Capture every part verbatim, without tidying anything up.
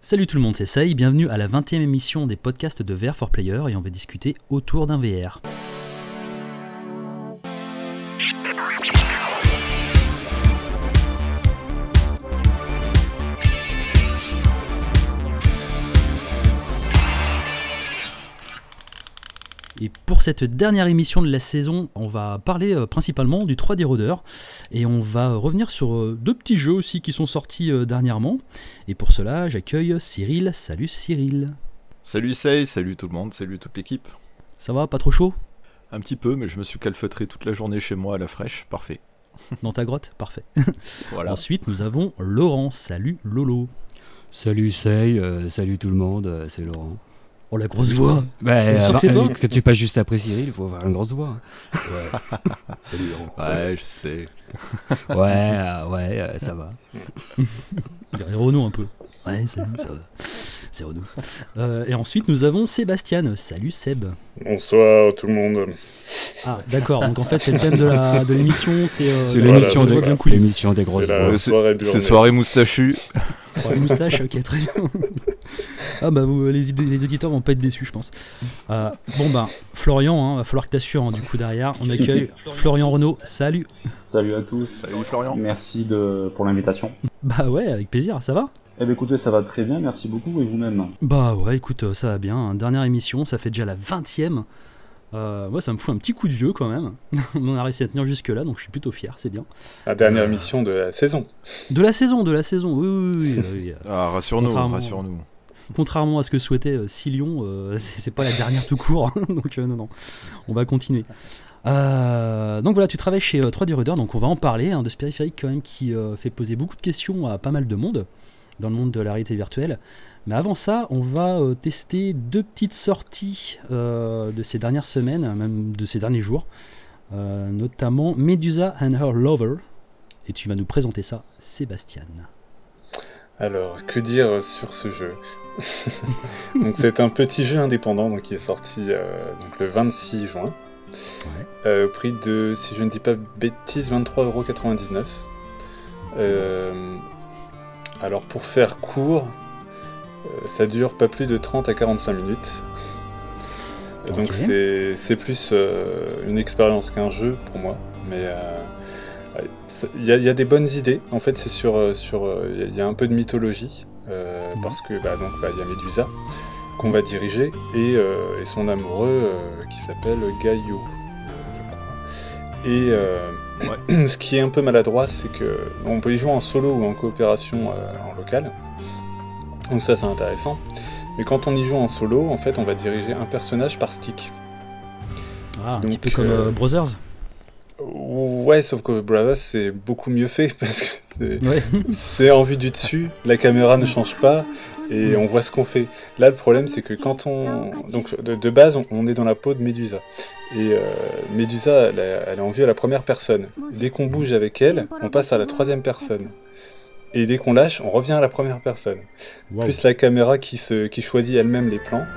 Salut tout le monde, c'est Saï, bienvenue à la vingtième émission des podcasts de V R for Player et on va discuter autour d'un V R. Et pour cette dernière émission de la saison, on va parler euh, principalement du trois D Roader et on va revenir sur euh, deux petits jeux aussi qui sont sortis euh, dernièrement. Et pour cela, j'accueille Cyril. Salut Cyril. Salut Say, salut tout le monde, salut toute l'équipe. Ça va, pas trop chaud ? Un petit peu, mais je me suis calfeutré toute la journée chez moi à la fraîche, parfait. Dans ta grotte ? Parfait. Voilà. Ensuite, nous avons Laurent. Salut Lolo. Salut Say, euh, salut tout le monde, euh, c'est Laurent. Oh la grosse voix. Bah, Bien sûr que c'est toi. Que tu passes juste après Cyril, il faut avoir une grosse voix. Ouais. Salut Laurent. Ouais, je sais. Ouais, euh, ouais, euh, ça va. Il dirait Renaud un peu. Ouais, salut, ça va. C'est Renaud. Euh, et ensuite, nous avons Sébastien. Salut Seb. Bonsoir tout le monde. Ah, d'accord. Donc en fait, c'est le thème de, la, de l'émission. C'est, euh, C'est la- l'émission, la- des, bien cool. l'émission des grosses C'est la voix. c'est- soirée burner. C'est soirée moustachue. Sur la moustache, ok, très bien. Ah bah vous, les, id- les auditeurs vont pas être déçus, je pense. Euh, bon bah, Florian, hein, va falloir que t'assures hein, du coup derrière. On accueille Florian Renaud. Salut. Salut à tous, Salut Florian. merci de, pour l'invitation. Bah ouais, avec plaisir. Ça va ? Eh bien écoutez, ça va très bien, merci beaucoup, et vous-même? Bah ouais, écoute, euh, ça va bien. hein. Dernière émission, ça fait déjà la vingtième. Euh, moi, ça me fout un petit coup de vieux quand même. On a réussi à tenir jusque là, donc je suis plutôt fier, c'est bien. La dernière émission de la saison. De la saison, de la saison. Oui, oui, oui. oui, oui. Ah, rassure-nous, Contrairement- rassure-nous. Contrairement à ce que souhaitait euh, Silion, euh, c'est, c'est pas la dernière tout court, hein, donc euh, non, non, on va continuer. Euh, donc voilà, tu travailles chez euh, trois D Roader, donc on va en parler, hein, de ce périphérique quand même qui euh, fait poser beaucoup de questions à pas mal de monde, dans le monde de la réalité virtuelle. Mais avant ça, on va euh, tester deux petites sorties euh, de ces dernières semaines, même de ces derniers jours, euh, notamment Medusa and Her Lover, et tu vas nous présenter ça, Sébastien. Alors, que dire sur ce jeu? Donc, c'est un petit jeu indépendant donc, qui est sorti euh, donc, le vingt-six juin, Ouais. euh, au prix de, si je ne dis pas bêtises, vingt-trois euros quatre-vingt-dix-neuf. Euh, alors, pour faire court, euh, ça dure pas plus de trente à quarante-cinq minutes. Donc, Ok. c'est, c'est plus euh, une expérience qu'un jeu pour moi, mais... euh, Il y, a- il y a des bonnes idées, en fait c'est sur, euh, sur euh, il y a- il y a un peu de mythologie, euh, Mhm. parce que bah, donc bah, il y a Médusa qu'on va diriger, et, euh, et son amoureux euh, qui s'appelle Gaïo, euh, je crois. Et euh, ce qui est un peu maladroit, c'est que on peut y jouer en solo ou en coopération euh, en local, donc ça c'est intéressant, mais quand on y joue en solo, en fait on va diriger un personnage par stick. Ah, un Donc, petit peu comme euh, euh, Brothers. Ouais, sauf que Bravos c'est beaucoup mieux fait parce que c'est, Ouais. c'est en vue du dessus, la caméra ne change pas et on voit ce qu'on fait. Là, le problème c'est que quand on. Donc de, de base, on, on est dans la peau de Médusa. Et euh, Médusa, elle, a- elle est en vue à la première personne. Dès qu'on bouge avec elle, on passe à la troisième personne. Et dès qu'on lâche, on revient à la première personne. Wow. Plus la caméra qui, se, qui choisit elle-même les plans.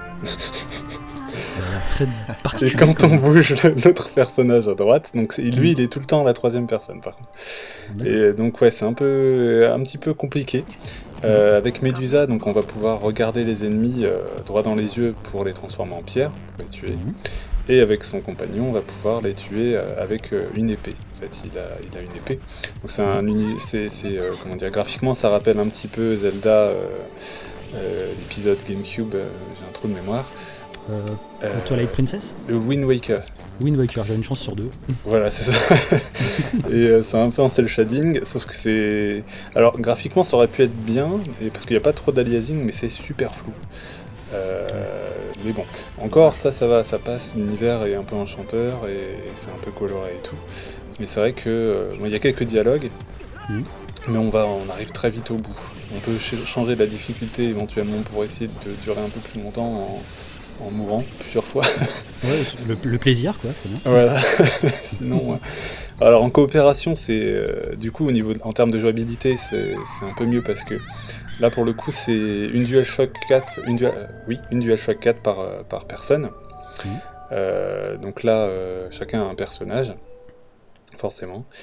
Ça a l'air très Et particulier. quand quand on même. bouge le- l'autre personnage à droite, donc c'est- lui, il est tout le temps la troisième personne par contre. Et donc ouais, c'est un peu, un petit peu compliqué. Euh, avec Médusa, donc on va pouvoir regarder les ennemis euh, droit dans les yeux pour les transformer en pierre, pour les tuer. Mhm. Et avec son compagnon, on va pouvoir les tuer euh, avec euh, une épée. En fait, il a, il a une épée. Donc c'est un uni- c'est, c'est euh, comment dire, graphiquement, ça rappelle un petit peu Zelda, euh, euh, l'épisode GameCube. euh, j'ai un trou de mémoire. Euh, Euh, Twilight Princess, le Wind Waker. Wind Waker, j'ai une chance sur deux. Voilà, c'est ça. Et euh, c'est un peu un cel shading, sauf que c'est... Alors, graphiquement, ça aurait pu être bien, et parce qu'il n'y a pas trop d'aliasing, mais c'est super flou. Euh, mais bon, encore, ça, ça va, ça passe, l'univers est un peu enchanteur, et c'est un peu coloré et tout. Mais c'est vrai que... euh, bon, il y a quelques dialogues, Mhm. mais on, va, on arrive très vite au bout. On peut ch- changer la difficulté éventuellement pour essayer de durer un peu plus longtemps en, en mourant plusieurs fois. Ouais, le, le plaisir, quoi, très bien. Voilà, sinon... ouais. Alors en coopération, c'est euh, du coup au niveau de- en termes de jouabilité, c'est, c'est un peu mieux parce que là pour le coup c'est une DualShock quatre, une Dual, euh, oui, une DualShock quatre par, euh, par personne. Mhm. Euh, donc là, euh, chacun a un personnage, forcément.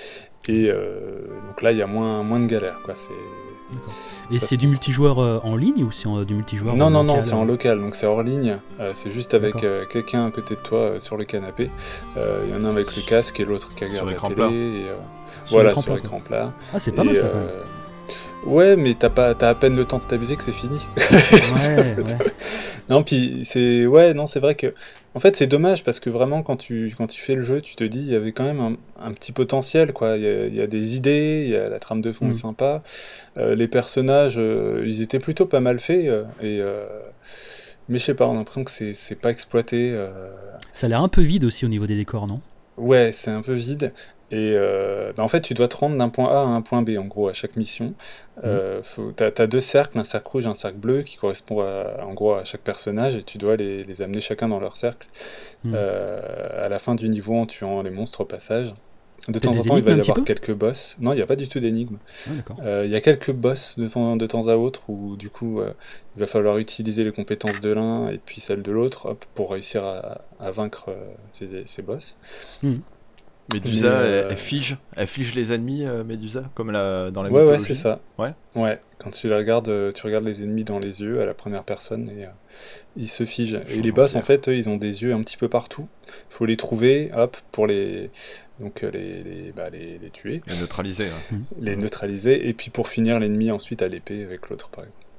Et euh, donc là, il y a moins, moins de galères, quoi. C'est... D'accord. Et Ça, c'est du multijoueur euh, en ligne ou c'est en- du multijoueur Non, en non, local, non, c'est en euh local, donc c'est hors ligne. Euh, c'est juste avec D'accord. euh, quelqu'un à côté de toi euh, sur le canapé. Euh, Il y en a un avec le casque et l'autre qui regarde Sur la écran télé. plat. Et, euh, Sur voilà, écran sur plat, quoi. écran plat. Ah, c'est pas Et, mal ça quand même. euh, Ouais, mais t'as pas, t'as à peine le temps de t'amuser que c'est fini. Ouais, ouais. Non, puis c'est, ouais, non, c'est vrai que, en fait, c'est dommage parce que vraiment, quand tu, quand tu fais le jeu, tu te dis, il y avait quand même un, un petit potentiel, quoi. Il y a, il y a des idées, il y a la trame de fond Mm. est sympa, euh, les personnages, euh, ils étaient plutôt pas mal faits, euh, et euh, mais je sais pas, on a l'impression que c'est, c'est pas exploité. euh, Ça a l'air un peu vide aussi au niveau des décors, non? Ouais, c'est un peu vide. Et euh, bah, en fait, tu dois te rendre d'un point A à un point B, en gros, à chaque mission. Euh, faut, t'as, t'as deux cercles, un cercle rouge et un cercle bleu, qui correspondent à- en gros à chaque personnage, et tu dois les, les amener chacun dans leur cercle Mm. euh, à la fin du niveau en tuant les monstres au passage. De T'as temps des en temps, il énigmes va un y petit avoir peu quelques boss. Non, il n'y a pas du tout d'énigmes. Ah, d'accord. Euh, Il y a quelques boss de temps, de temps à autre où, du coup, euh, il va falloir utiliser les compétences de l'un et puis celles de l'autre, hop, pour réussir à, à vaincre euh, ces, ces boss. Mm. Médusa, Mais, euh, elle, elle fige, elle fige les ennemis, euh, Médusa, comme la, dans la Ouais, ouais, mythologie. c'est ça. Ouais. Ouais, quand tu les regardes, euh, tu regardes les ennemis dans les yeux à la première personne et euh, ils se figent. Et Change les en boss, clair. en fait, eux, ils ont des yeux un petit peu partout. Il faut les trouver, hop, pour les, donc euh, les, les, bah, les, les tuer, Et neutralisée. Ouais. les neutraliser, et puis pour finir l'ennemi ensuite à l'épée avec l'autre, par exemple.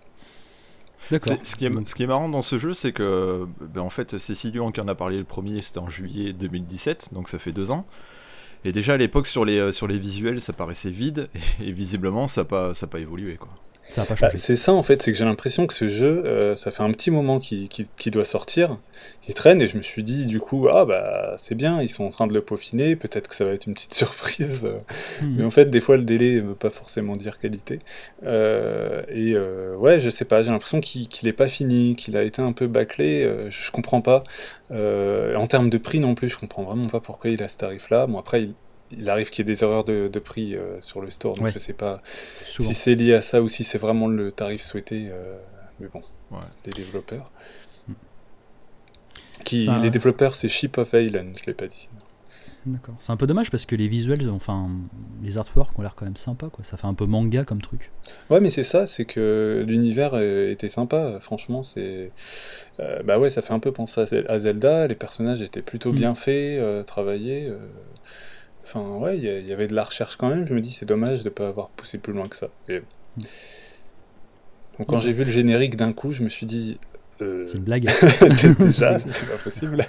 D'accord. C'est- Ce qui, est, ce qui est marrant dans ce jeu, c'est que ben, en fait, c'est Silion qui en a parlé le premier, c'était en juillet deux mille dix-sept, donc ça fait deux ans. Et déjà à l'époque, sur les, euh, sur les visuels, ça paraissait vide, et, et visiblement, ça n'a pas, ça a pas évolué. Quoi. Ça n'a pas Bah, changé. c'est ça en fait, c'est que j'ai l'impression que ce jeu, euh, ça fait un petit moment qu'il qu'il- qu'il doit sortir, il traîne et je me suis dit du coup, ah bah c'est bien, ils sont en train de le peaufiner, peut-être que ça va être une petite surprise, euh, Mm. mais en fait des fois le délai ne veut pas forcément dire qualité. Euh, et euh, ouais, je sais pas, j'ai l'impression qu'il qu'il est pas fini, qu'il a été un peu bâclé, euh, je, je comprends pas. Euh, en termes de prix non plus, je comprends vraiment pas pourquoi il a ce tarif là. Bon après il, il arrive qu'il y ait des erreurs de, de prix euh, sur le store, donc Ouais. je sais pas Souvent. si c'est lié à ça ou si c'est vraiment le tarif souhaité, euh, mais bon, Ouais. des développeurs. Qui, Ça- Les développeurs, c'est Ship of Island, je l'ai pas dit. D'accord. C'est un peu dommage parce que les visuels, enfin, les artworks ont l'air quand même sympas, quoi. Ça fait un peu manga comme truc. Ouais, mais c'est ça, c'est que l'univers euh, était sympa, franchement, c'est... euh, bah ouais, ça fait un peu penser à Zel- à Zelda, les personnages étaient plutôt Mm. bien faits, euh, travaillés... euh, Enfin, ouais, il y, a- il y avait de la recherche quand même, je me dis, c'est dommage de pas avoir poussé plus loin que ça. Et... Donc quand Ok. j'ai vu le générique d'un coup, je me suis dit... euh, C'est une blague. Déjà, C'est- c'est pas possible.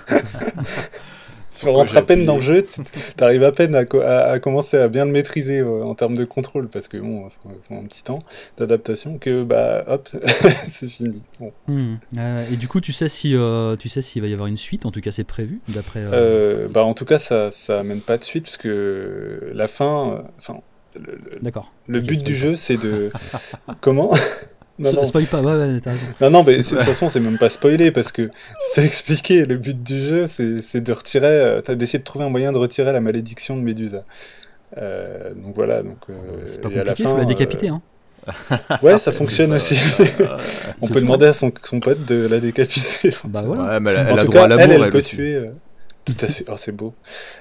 Tu Pourquoi rentres à j'ai peine dans le appuyé jeu, tu arrives à peine à, co- à- à commencer à bien le maîtriser euh, en termes de contrôle, parce que bon, il faut, faut un petit temps d'adaptation, que bah hop, c'est fini. Bon. Hmm. Euh, et du coup, tu sais si euh, tu sais s'il va y avoir une suite. En tout cas, c'est prévu d'après. euh, Euh, bah en tout cas, ça, ça amène pas de suite, parce que la fin, euh, enfin, le, le- D'accord. le Ok, but spoil du pas. jeu, c'est de comment? Non, S- non. Spoil pas. Ouais, ouais, t'as raison. Non, non, mais c'est- de toute façon, c'est même pas spoilé parce que c'est expliqué. Le but du jeu, c'est c'est de retirer. euh, T'as d'essayer de trouver un moyen de retirer la malédiction de Médusa. Euh, donc voilà. Donc, euh, C'est pas et à la compliqué. Il fin, faut la euh, décapiter. Hein. Ouais, ça fonctionne aussi. Ouais, ouais, ouais. On C'est peut tout. demander à son, son pote de la décapiter. Bah voilà. Ouais, mais elle, elle En a tout droit cas, à l'amour, elle, elle, elle peut aussi. tuer. euh, Tout à fait. Oh, c'est beau.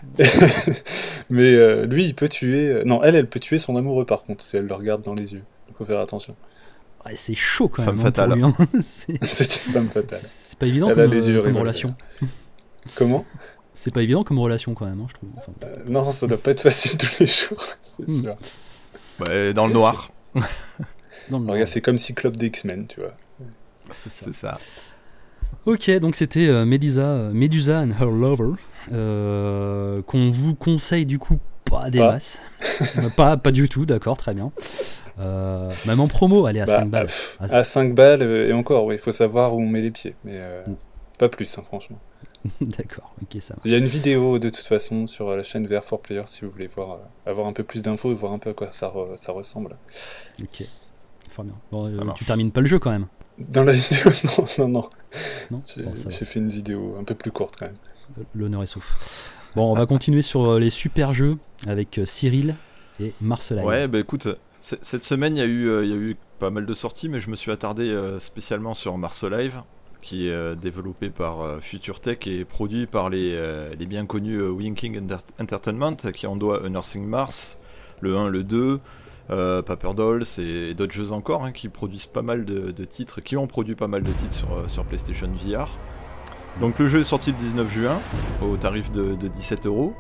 Mais euh, lui, il peut tuer. euh, Non, elle, elle peut tuer son amoureux par contre, si elle le regarde dans les yeux. Il faut faire attention. Ouais, c'est chaud quand Femme même. hein, pour fatale. lui, hein. C'est C'est une femme fatale. c'est pas évident Elle a comme, les euh, yeux comme révolvés. relation. Comment? C'est pas évident comme relation quand même, hein, je trouve. Enfin, Euh, Non, ça doit pas être facile tous les jours, c'est Hmm. sûr. Ouais, dans le noir, dans le Regarde, c'est comme Cyclope des X-Men, tu vois. c'est ça. c'est ça. Ok, donc c'était euh, Medusa, euh, Medusa and Her Lover, euh, qu'on vous conseille du coup pas des Pas. masses. Euh, pas, pas du tout, d'accord, très bien. Euh, même en promo, elle est à Bah, cinq balles. pff, Ah. à cinq balles, euh, et encore, il faut savoir où on met les pieds, mais euh, Mm. pas plus, hein, franchement. D'accord, ok, ça marche. Il y a une vidéo de toute façon sur la chaîne V R four Player si vous voulez voir, euh, avoir un peu plus d'infos et voir un peu à quoi ça, re- ça ressemble. Ok, fort bien. Bon, Ça euh, marche. tu termines pas le jeu quand même, Dans la vidéo, non, non, non. non J'ai Bon, ça va. j'ai fait une vidéo un peu plus courte quand même. L'honneur est sauf. Bon, on va continuer sur euh, les super jeux avec euh, Cyril et Marcelin. Ouais, bah écoute, c- cette semaine, il y, a eu, euh, il y a eu pas mal de sorties, mais je me suis attardé euh, spécialement sur Mars Live. qui est euh, développé par euh, Future Tech et produit par les, euh, les bien connus euh, Winking Entertainment, qui en doit Unearthing Mars, le un, le deux, euh, Paper Dolls et, et d'autres jeux encore, hein, qui produisent pas mal de, de titres, qui ont produit pas mal de titres sur, euh, sur PlayStation V R. Donc le jeu est sorti le dix-neuf juin, au tarif de, de dix-sept euros.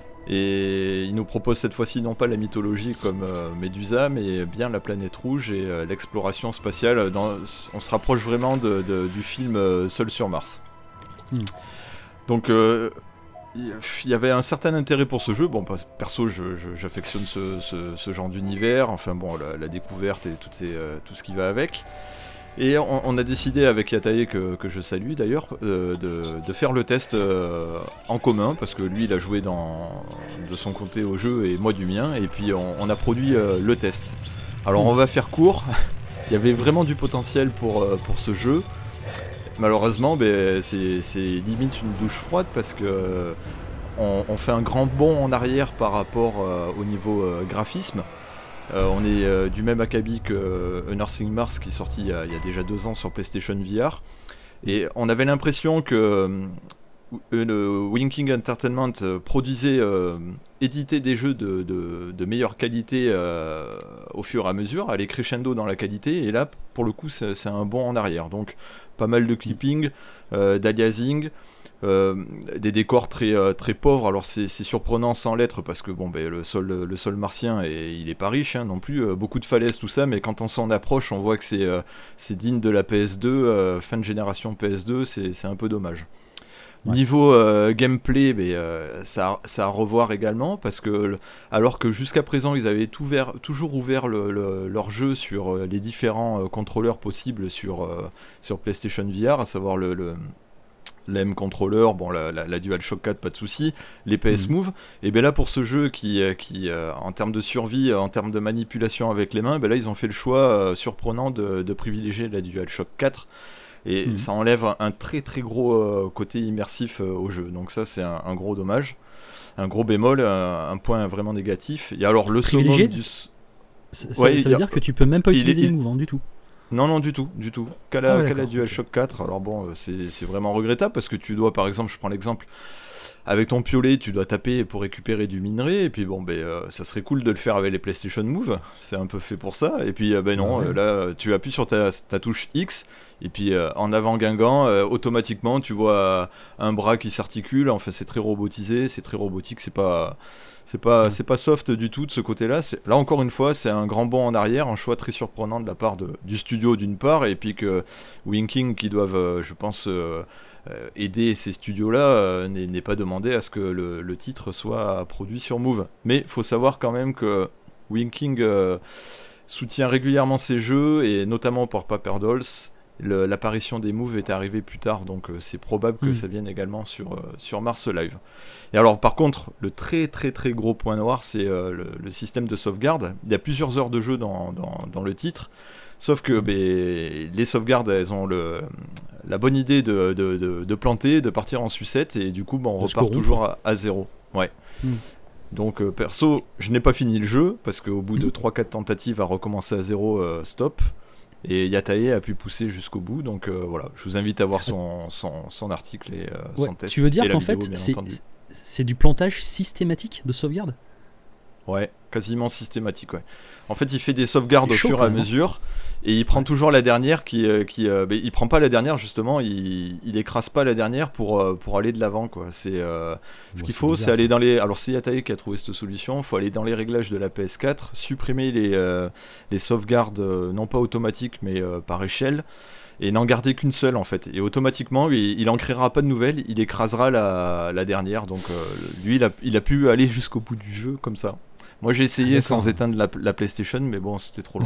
Et il nous propose cette fois-ci non pas la mythologie comme euh, Medusa, mais bien la planète rouge et euh, l'exploration spatiale. Dans, on se rapproche vraiment de, de, du film euh, Seul sur Mars. Mm. Donc euh, il y, y avait un certain intérêt pour ce jeu. Bon, perso, je, je, j'affectionne ce, ce, ce genre d'univers. Enfin bon, la, la découverte et tout, ces, euh, tout ce qui va avec. Et on, on a décidé avec Yatae, que, que je salue d'ailleurs, euh, de, de faire le test euh, en commun, parce que lui il a joué dans, de son côté au jeu et moi du mien, et puis on, on a produit euh, le test. Alors on va faire court, il y avait vraiment du potentiel pour, euh, pour ce jeu. Malheureusement, ben, c'est, c'est limite une douche froide, parce que euh, on, on fait un grand bond en arrière par rapport euh, au niveau euh, graphisme. Euh, on est euh, du même acabit que euh, Unearthing Mars, qui est sorti il y, a, il y a déjà deux ans sur PlayStation V R, et on avait l'impression que euh, euh, Winking Entertainment euh, produisait, euh, éditait des jeux de, de, de meilleure qualité euh, au fur et à mesure, allait crescendo dans la qualité, et là pour le coup c'est, c'est un bond en arrière, donc pas mal de clipping, euh, d'aliasing. Euh, des décors très, euh, très pauvres. Alors c'est, c'est surprenant sans l'être, parce que bon, ben, le, sol, le sol martien est, il est pas riche hein, non plus, euh, beaucoup de falaises, tout ça, mais quand on s'en approche on voit que c'est, euh, c'est digne de la P S deux, euh, fin de génération P S deux, c'est, c'est un peu dommage. Ouais. Niveau euh, gameplay, ben, euh, ça, ça à revoir également, parce que alors que jusqu'à présent ils avaient tout ouvert, toujours ouvert le, le, leur jeu sur euh, les différents euh, contrôleurs possibles sur, euh, sur PlayStation V R, à savoir le, le l'M controller, bon la, la, la DualShock quatre pas de souci, les P S mmh. Move, et bien là pour ce jeu qui, qui euh, en termes de survie, en termes de manipulation avec les mains, ben là ils ont fait le choix euh, surprenant de, de privilégier la DualShock quatre, et mmh. ça enlève un, un très très gros euh, côté immersif euh, au jeu, donc ça c'est un, un gros dommage, un gros bémol, un, un point vraiment négatif. Et alors le privilégié summum du... ça, ça, ouais, ça veut a... dire que tu peux même pas utiliser les mouvements du tout. Non, non, du tout, du tout. Qu'à la, ah, qu'à la DualShock quatre, alors bon, c'est, c'est vraiment regrettable, parce que tu dois, par exemple, je prends l'exemple, avec ton piolet, tu dois taper pour récupérer du minerai, et puis bon, ben, euh, ça serait cool de le faire avec les PlayStation Move, c'est un peu fait pour ça, et puis euh, ben non, ah, ouais. euh, là, tu appuies sur ta, ta touche X, et puis euh, en avant Guingamp, euh, automatiquement, tu vois euh, un bras qui s'articule, enfin c'est très robotisé, c'est très robotique, c'est pas... C'est pas, ouais. c'est pas soft du tout de ce côté-là. C'est, là, encore une fois, c'est un grand bond en arrière, un choix très surprenant de la part de, du studio d'une part, et puis que Winking, qui doivent, euh, je pense, euh, euh, aider ces studios-là, euh, n'est, n'est pas demandé à ce que le, le titre soit produit sur Move. Mais il faut savoir quand même que Winking euh, soutient régulièrement ces jeux, et notamment pour Paper Dolls. Le, l'apparition des moves est arrivée plus tard, donc euh, c'est probable que mmh. ça vienne également sur, euh, sur Mars Live. Et alors par contre, le très très très gros point noir, c'est euh, le, le système de sauvegarde. Il y a plusieurs heures de jeu dans, dans, dans le titre, sauf que bah, les sauvegardes, elles ont le, la bonne idée de, de, de, de planter, de partir en sucette, et du coup bah, on de repart toujours à, à zéro. Ouais. Mmh. Donc euh, perso, je n'ai pas fini le jeu, parce qu'au bout de trois quatre tentatives à recommencer à zéro, euh, stop. Et Yatae a pu pousser jusqu'au bout, donc euh, voilà, je vous invite à voir son, son, son article et euh, ouais, son test. Tu veux dire qu'en vidéo, fait, c'est, c'est du plantage systématique de sauvegarde ? Ouais, quasiment systématique, ouais. En fait, il fait des sauvegardes c'est au chaud, fur et à mesure, et il prend toujours la dernière qui... Euh, qui euh, bah, il prend pas la dernière, justement, il, il écrase pas la dernière pour, euh, pour aller de l'avant, quoi. C'est, euh, ce bon, qu'il faut, c'est, bizarre, c'est aller ça. dans les... Alors, c'est Yatae qui a trouvé cette solution, il faut aller dans les réglages de la P S quatre, supprimer les, euh, les sauvegardes, euh, non pas automatiques, mais euh, par échelle, et n'en garder qu'une seule, en fait. Et automatiquement, il, il en créera pas de nouvelles, il écrasera la, la dernière, donc euh, lui, il a, il a pu aller jusqu'au bout du jeu, comme ça. Moi j'ai essayé ah, sans éteindre la, la PlayStation, mais bon c'était trop long.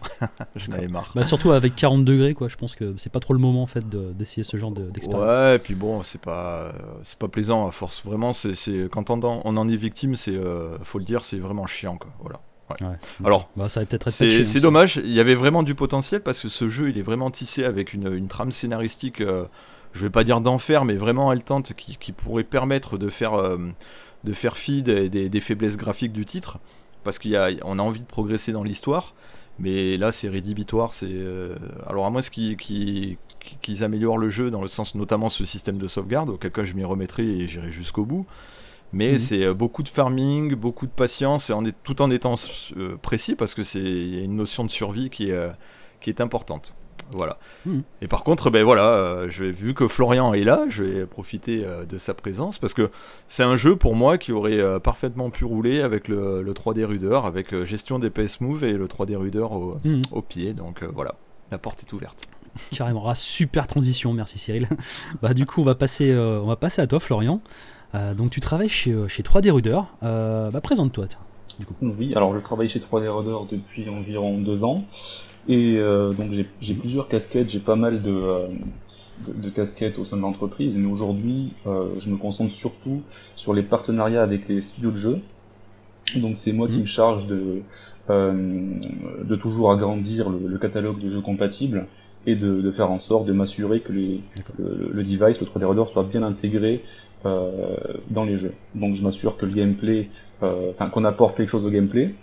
J'en avais marre. Bah, surtout avec quarante degrés quoi, je pense que c'est pas trop le moment en fait de, d'essayer ce genre de, d'expérience. Ouais, et puis bon c'est pas c'est pas plaisant à force. Vraiment c'est, c'est quand on en, on en est victime, c'est euh, faut le dire, c'est vraiment chiant quoi. Voilà. Ouais. Ouais. Alors bah, ça va peut-être être c'est, patché, c'est hein, dommage. Il y avait vraiment du potentiel parce que ce jeu il est vraiment tissé avec une, une trame scénaristique. Euh, je vais pas dire d'enfer, mais vraiment haletante qui, qui pourrait permettre de faire euh, de faire fi des, des, des faiblesses graphiques du titre. Parce qu'on a, a envie de progresser dans l'histoire, Mais là, c'est rédhibitoire. C'est euh... alors à moins qu'ils, qu'ils, qu'ils améliorent le jeu dans le sens, notamment ce système de sauvegarde, auquel cas je m'y remettrai et j'irai jusqu'au bout. Mais mmh. c'est beaucoup de farming, beaucoup de patience, et en est, tout en étant euh, précis, parce que c'est y a une notion de survie qui est, euh, qui est importante. Voilà. Mmh. Et par contre, ben voilà, euh, je vais, vu que Florian est là, je vais profiter euh, de sa présence, parce que c'est un jeu pour moi qui aurait euh, parfaitement pu rouler avec le, le trois D Reader, avec euh, gestion des P S Move et le trois D Reader au, mmh. au pied. Donc euh, voilà, la porte est ouverte. Carrément, ah, super transition, merci Cyril. Bah, du coup, on va passer, euh, on va passer à toi, Florian. Euh, donc tu travailles chez, chez trois D Reader, euh, bah, présente-toi tiens, du coup. Oui, alors je travaille chez trois D Reader depuis environ deux ans, et euh, donc j'ai, j'ai plusieurs casquettes, j'ai pas mal de, euh, de, de casquettes au sein de l'entreprise, mais aujourd'hui euh, je me concentre surtout sur les partenariats avec les studios de jeux, donc c'est moi mmh. qui me charge de, euh, de toujours agrandir le, le catalogue de jeux compatibles, et de, de faire en sorte de m'assurer que les, le, le device, le trois D Reader, soit bien intégré euh, dans les jeux. Donc je m'assure que le gameplay, euh, enfin qu'on apporte quelque chose au gameplay.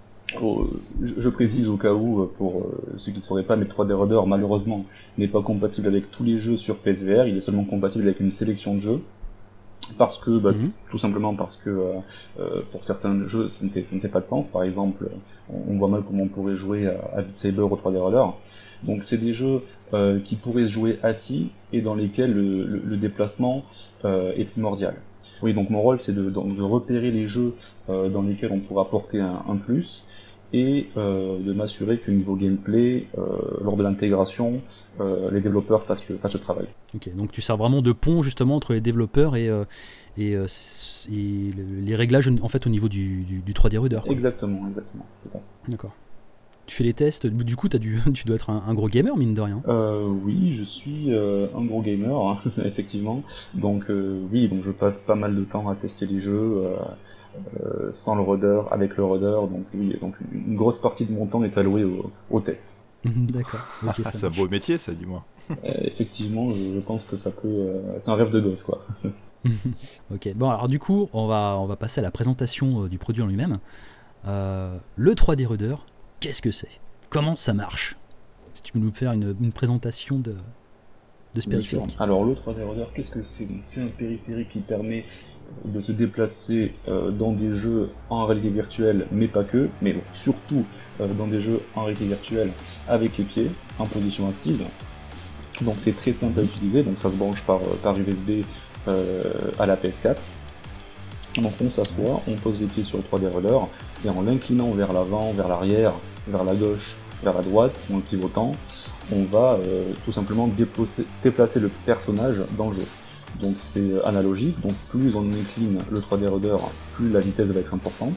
Au, je, je précise au cas où, pour euh, ceux qui ne sauraient pas, mais le trois D Reader malheureusement n'est pas compatible avec tous les jeux sur P S V R, il est seulement compatible avec une sélection de jeux. Parce que, bah, mmh. tout simplement parce que euh, euh, pour certains jeux, ça ne fait, ça ne fait pas de sens. Par exemple, on, on voit mal comment on pourrait jouer à, à Beat Saber au trois D Reader. Donc c'est des jeux euh, qui pourraient se jouer assis et dans lesquels le, le, le déplacement euh, est primordial. Oui, donc mon rôle c'est de, de repérer les jeux euh, dans lesquels on pourra apporter un, un plus et euh, de m'assurer que niveau gameplay, euh, lors de l'intégration, euh, les développeurs fassent le, fassent le travail. Ok, donc tu sers vraiment de pont justement entre les développeurs et, euh, et, euh, et les réglages en fait au niveau du, du, du trois D Reader. Quoi. Exactement, exactement, c'est ça. D'accord. Tu fais les tests, du coup t'as dû, tu dois être un, un gros gamer mine de rien. Euh, oui, je suis euh, un gros gamer, hein, effectivement. Donc euh, oui, donc je passe pas mal de temps à tester les jeux euh, euh, sans le rudder, avec le rudder. Donc oui, donc une grosse partie de mon temps est allouée au, au test. D'accord. Okay, ah, c'est un beau métier, ça, dis-moi. euh, effectivement, je, je pense que ça peut, euh, c'est un rêve de gosse, quoi. Ok. Bon, alors du coup, on va on va passer à la présentation euh, du produit en lui-même. Euh, le trois D Reader. Qu'est-ce que c'est ? Comment ça marche ? Si tu peux nous faire une, une présentation de, de ce périphérique. Alors le trois D Reader, qu'est-ce que c'est ? C'est un périphérique qui permet de se déplacer euh, dans des jeux en réalité virtuelle, mais pas que, mais bon, surtout euh, dans des jeux en réalité virtuelle avec les pieds, en position assise. Donc c'est très simple à utiliser, donc ça se branche par, par U S B euh, à la P S quatre. Donc on s'assoit, on pose les pieds sur le trois D Reader, et en l'inclinant vers l'avant, vers l'arrière, vers la gauche, vers la droite, en le pivotant, on va euh, tout simplement déplacer, déplacer le personnage dans le jeu. Donc c'est analogique, donc plus on incline le trois D Reader, plus la vitesse va être importante,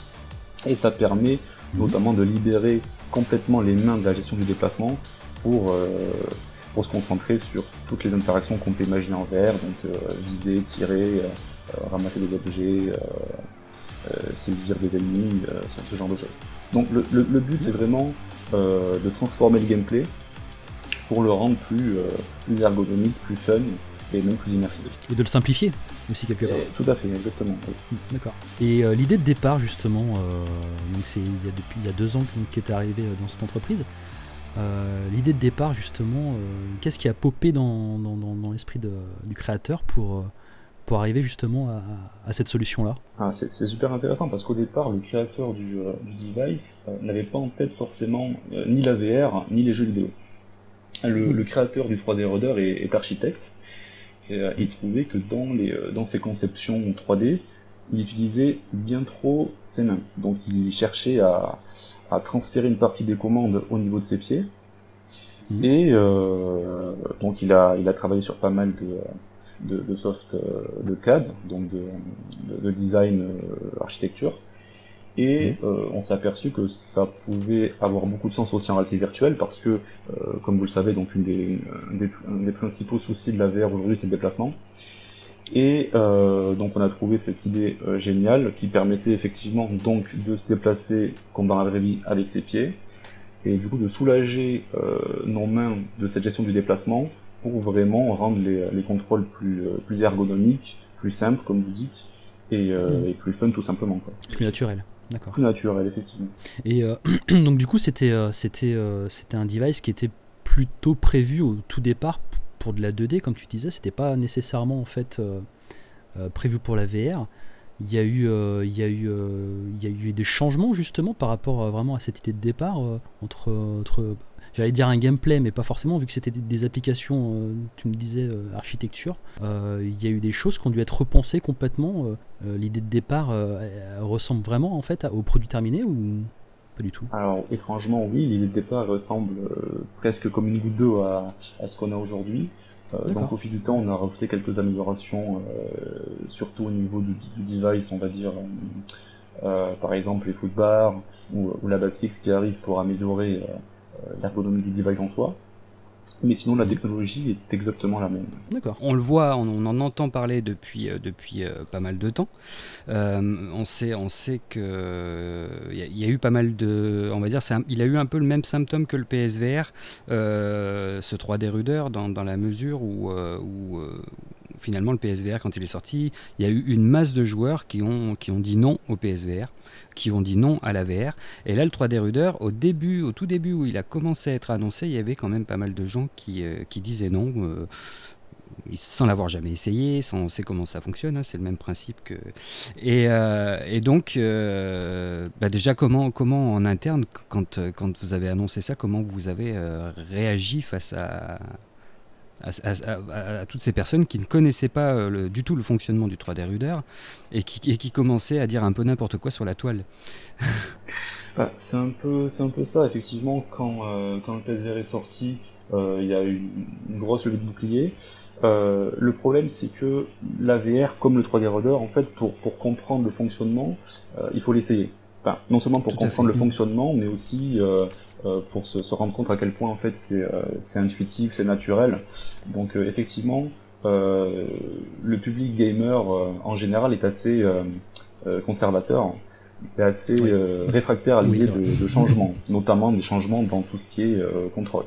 et ça permet notamment de libérer complètement les mains de la gestion du déplacement pour, euh, pour se concentrer sur toutes les interactions qu'on peut imaginer en V R, donc euh, viser, tirer, euh, Euh, ramasser des objets, euh, euh, saisir des ennemis, euh, ce genre de choses. Donc le, le, le but c'est vraiment euh, de transformer le gameplay pour le rendre plus, euh, plus ergonomique, plus fun et même plus immersif. Et de le simplifier aussi quelque part. Et, tout à fait, exactement. Oui. D'accord. Et euh, l'idée de départ justement, euh, donc c'est il y a depuis il y a deux ans que tu es arrivé dans cette entreprise. Euh, l'idée de départ justement, euh, qu'est-ce qui a popé dans, dans, dans, dans l'esprit de, du créateur pour euh, pour arriver justement à, à cette solution-là. Ah, c'est, c'est super intéressant parce qu'au départ, le créateur du, euh, du device euh, n'avait pas en tête forcément euh, ni la V R ni les jeux vidéo. Le, le créateur du trois D Reader est, est architecte et euh, il trouvait que dans, les, euh, dans ses conceptions trois D, il utilisait bien trop ses mains. Donc il cherchait à, à transférer une partie des commandes au niveau de ses pieds. Mmh. Et euh, donc il a, il a travaillé sur pas mal de... De, de soft euh, de C A D, donc de, de, de design euh, architecture, et mmh. euh, on s'est aperçu que ça pouvait avoir beaucoup de sens aussi en réalité virtuelle parce que, euh, comme vous le savez, donc une des, un des, un des principaux soucis de la V R aujourd'hui c'est le déplacement, et euh, donc on a trouvé cette idée euh, géniale qui permettait effectivement donc de se déplacer comme dans la vraie vie avec ses pieds, et du coup de soulager euh, nos mains de cette gestion du déplacement pour vraiment rendre les, les contrôles plus, plus ergonomiques, plus simples comme vous dites, et, euh, mmh. et plus fun tout simplement. Quoi. Plus naturel. D'accord. Plus naturel, effectivement. Et euh, donc du coup, c'était, euh, c'était, euh, c'était un device qui était plutôt prévu au tout départ pour de la deux D, comme tu disais. C'était pas nécessairement en fait euh, euh, prévu pour la V R. Il y a eu, euh, il y a eu, euh, il y a eu des changements justement par rapport euh, vraiment à cette idée de départ euh, entre, entre, j'allais dire un gameplay, mais pas forcément vu que c'était des, des applications. Euh, tu me disais euh, architecture. Euh, il y a eu des choses qui ont dû être repensées complètement. Euh, l'idée de départ euh, elle ressemble vraiment en fait au produit terminé ou pas du tout? Alors, étrangement, oui, l'idée de départ ressemble euh, presque comme une goutte d'eau à, à ce qu'on a aujourd'hui. Euh, donc, au fil du temps, on a rajouté quelques améliorations, euh, surtout au niveau du, du device, on va dire, euh, euh, par exemple les footbars ou, ou la base-fixe qui arrive pour améliorer euh, l'ergonomie du device en soi. Mais sinon, la technologie est exactement la même. D'accord. On le voit, on, on en entend parler depuis, euh, depuis euh, pas mal de temps. Euh, on sait, on sait que il euh, y, y a eu pas mal de, on va dire, un, il a eu un peu le même symptôme que le P S V R, euh, ce trois D Ruder, dans, dans la mesure où, euh, où euh, finalement le P S V R, quand il est sorti, il y a eu une masse de joueurs qui ont, qui ont dit non au P S V R, qui ont dit non à la V R. Et là, le trois D Ruder, au début, au tout début où il a commencé à être annoncé, il y avait quand même pas mal de gens qui, euh, qui disaient non, euh, sans l'avoir jamais essayé, sans on sait comment ça fonctionne, hein, c'est le même principe que... Et, euh, et donc, euh, bah déjà, comment, comment en interne, quand, quand vous avez annoncé ça, comment vous avez euh, réagi face à... À, à, à, à toutes ces personnes qui ne connaissaient pas euh, le, du tout le fonctionnement du trois D Ruder et qui, et qui commençaient à dire un peu n'importe quoi sur la toile. Bah, c'est un peu, c'est un peu ça, effectivement, quand, euh, quand le P S V R est sorti, euh, il y a eu une grosse levée de bouclier. Euh, le problème, c'est que la V R, comme le trois D Ruder, en fait, pour, pour comprendre le fonctionnement, euh, il faut l'essayer. Enfin, non seulement pour Tout à comprendre fait. le fonctionnement, mais aussi euh, euh, pour se, se rendre compte à quel point en fait c'est euh, c'est intuitif, c'est naturel. Donc euh, effectivement, euh, le public gamer euh, en général est assez euh, euh, conservateur, est assez Oui. euh, réfractaire à Oui, l'idée c'est vrai. de, de changements, notamment des changements dans tout ce qui est euh, contrôle.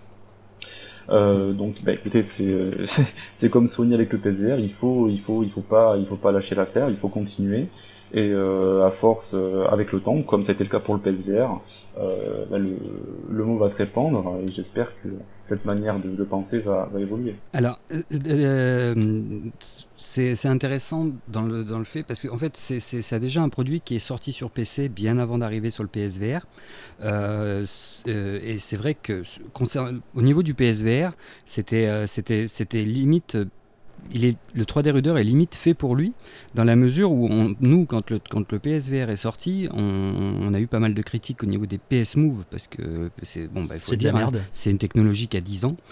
Euh, donc, bah, écoutez, c'est euh, c'est comme Sony avec le P S V R. Il faut, il faut, il faut pas, il faut pas lâcher l'affaire. Il faut continuer. Et euh, à force, euh, avec le temps, comme ça a été le cas pour le P S V R, euh, bah, le, le mot va se répandre. Et j'espère que cette manière de, de penser va, va évoluer. Alors, euh, euh, c'est c'est intéressant dans le, dans le fait, parce qu'en fait, c'est c'est- c'est déjà un produit qui est sorti sur P C bien avant d'arriver sur le P S V R. Euh, c- euh, et c'est vrai que ce- concernant- au niveau du P S V R, c'était euh, c'était c'était limite. euh, Il est, le trois D Ruder est limite fait pour lui, dans la mesure où on- nous, quand le, quand le P S V R est sorti, on, on a eu pas mal de critiques au niveau des P S Move, parce que c'est bon, bah, il faut C'est le de la dire, hein, merde. c'est une technologie qui a dix ans.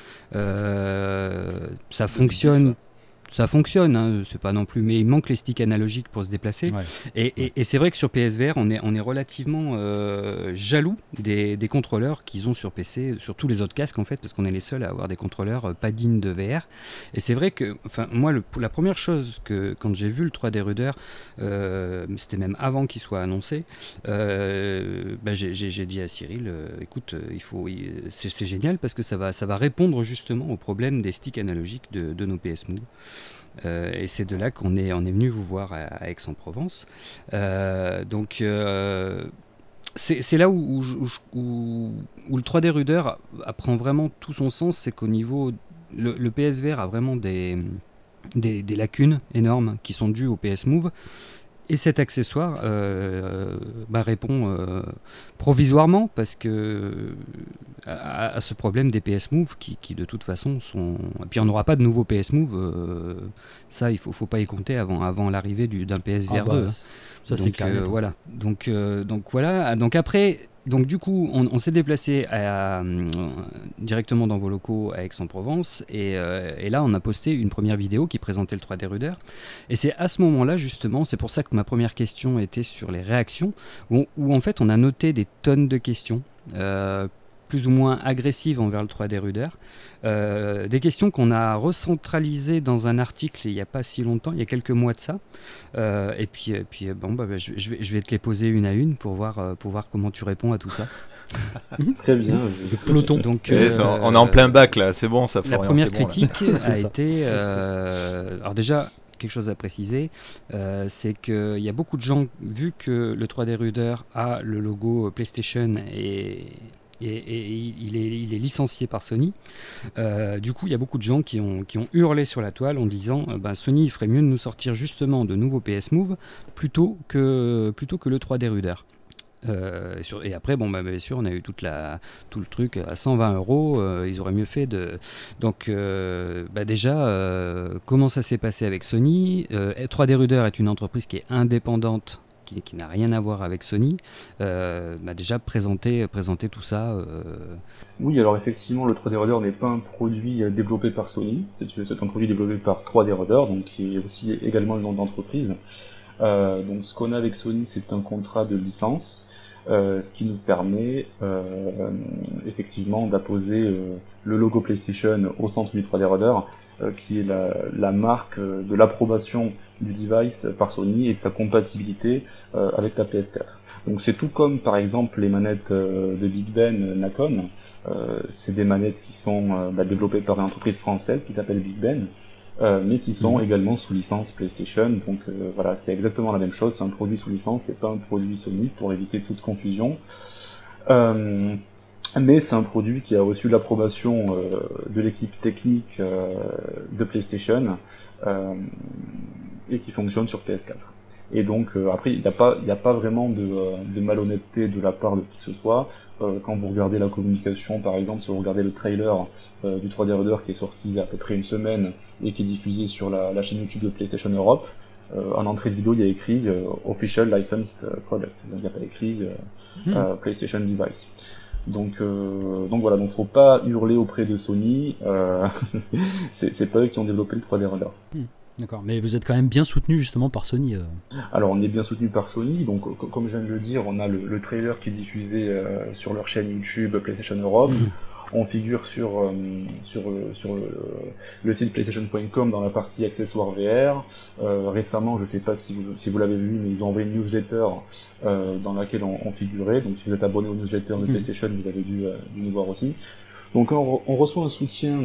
Euh, ça deux mille dix, fonctionne. ouais. Ça fonctionne, hein, c'est pas non plus, mais il manque les sticks analogiques pour se déplacer. Ouais. Et, et- et c'est vrai que sur P S V R, on est, on est relativement euh, jaloux des, des contrôleurs qu'ils ont sur P C, sur tous les autres casques en fait, parce qu'on est les seuls à avoir des contrôleurs euh, pas dignes de V R. Et c'est vrai que, enfin, moi, le- la première chose que quand j'ai vu le trois D Ruder, euh, c'était même avant qu'il soit annoncé, euh, bah, j'ai, j'ai- j'ai dit à Cyril, euh, écoute, euh, il faut, il- c'est, c'est génial parce que ça va, ça va répondre justement au problème des sticks analogiques de, de nos P S Move. Euh, et c'est de là qu'on est, on est venu vous voir à, à Aix-en-Provence. Euh, donc, euh, c'est, c'est là où, où, je- où je- où- où le trois D Ruder prend vraiment tout son sens, c'est qu'au niveau... Le, le P S V R a vraiment des, des, des lacunes énormes qui sont dues au P S Move. Et cet accessoire euh, bah, répond euh, provisoirement parce que à, à ce problème des P S Move qui, qui de toute façon sont. Et puis on n'aura pas de nouveaux P S Move, euh, ça il faut, faut pas y compter avant, avant l'arrivée du, d'un P S V R Ah bah, deux. hein. ça c'est Donc, clair. euh, net, hein. voilà. Donc, euh, donc voilà. Donc après, donc du coup, on, on s'est déplacé à, euh, directement dans vos locaux à Aix-en-Provence et, euh, et là, on a posté une première vidéo qui présentait le trois D Ruder. Et c'est à ce moment-là justement, c'est pour ça que ma première question était sur les réactions, où, où en fait, on a noté des tonnes de questions. Euh, plus ou moins agressives envers le trois D Ruder. Euh, des questions qu'on a recentralisées dans un article il n'y a pas si longtemps, il y a quelques mois de ça. Euh, et puis, et puis bon, bah, je, je, vais, je vais te les poser une à une pour voir, euh, pour voir comment tu réponds à tout ça. Très bien. Le peloton. Donc, Et ça, on est en plein bac là, c'est bon, ça La Florian, première t'es bon, là. critique C'est a ça. été... euh, alors déjà... quelque chose à préciser, euh, c'est qu'il y a beaucoup de gens, vu que le trois D Reader a le logo PlayStation et, et, et il, est, il est licencié par Sony, euh, du coup il y a beaucoup de gens qui ont, qui ont hurlé sur la toile en disant euh, ben, Sony il ferait mieux de nous sortir justement de nouveaux P S Move plutôt que, plutôt que le trois D Reader. Euh, et, sur, et après, bon, bah, bien sûr, on a eu toute la, tout le truc à cent vingt euros. Euh, ils auraient mieux fait de. Donc, euh, bah, déjà, euh, comment ça s'est passé avec Sony euh, trois D Reader est une entreprise qui est indépendante, qui, qui n'a rien à voir avec Sony. Euh, bah, déjà, présenter, présenter tout ça. Euh... Oui, alors effectivement, le trois D Reader n'est pas un produit développé par Sony. C'est, c'est un produit développé par trois D Reader, donc qui est aussi également le nom d'entreprise. Euh, donc, ce qu'on a avec Sony, c'est un contrat de licence. Euh, ce qui nous permet euh, effectivement d'apposer euh, le logo PlayStation au centre du trois D Reader, euh, qui est la, la marque de l'approbation du device par Sony et de sa compatibilité euh, avec la P S quatre. Donc c'est tout comme par exemple les manettes euh, de Big Ben Nacon. Euh, c'est des manettes qui sont euh, bah, développées par une entreprise française qui s'appelle Big Ben. Euh, mais qui sont mmh. également sous licence PlayStation, donc euh, voilà, c'est exactement la même chose, c'est un produit sous licence, c'est pas un produit Sony, pour éviter toute confusion. Euh, mais c'est un produit qui a reçu l'approbation euh, de l'équipe technique euh, de PlayStation euh, et qui fonctionne sur P S quatre. Et donc euh, après, il n'y a pas, il n'y a pas vraiment de, de malhonnêteté de la part de qui que ce soit. Euh, quand vous regardez la communication, par exemple, si vous regardez le trailer euh, du trois D Reader qui est sorti il y a à peu près une semaine et qui est diffusé sur la, la chaîne YouTube de PlayStation Europe, euh, en entrée de vidéo, il y a écrit euh, Official Licensed Product. Donc il n'y a pas écrit euh, mmh. euh, PlayStation Device. Donc, euh, donc voilà, donc faut pas hurler auprès de Sony. Euh, c'est, c'est pas eux qui ont développé le trois D Reader. Mmh. D'accord, mais vous êtes quand même bien soutenu justement par Sony. Euh... Alors on est bien soutenu par Sony, donc c- comme je viens de le dire, on a le, le trailer qui est diffusé euh, sur leur chaîne YouTube PlayStation Europe. Mmh. On figure sur, euh, sur, sur le, le site PlayStation point com dans la partie accessoires V R. Euh, récemment, je ne sais pas si vous, si vous l'avez vu, mais ils ont envoyé une newsletter euh, dans laquelle on, on figurait. Donc si vous êtes abonné aux newsletters de mmh. PlayStation, vous avez dû, euh, dû nous voir aussi. Donc on, on reçoit un soutien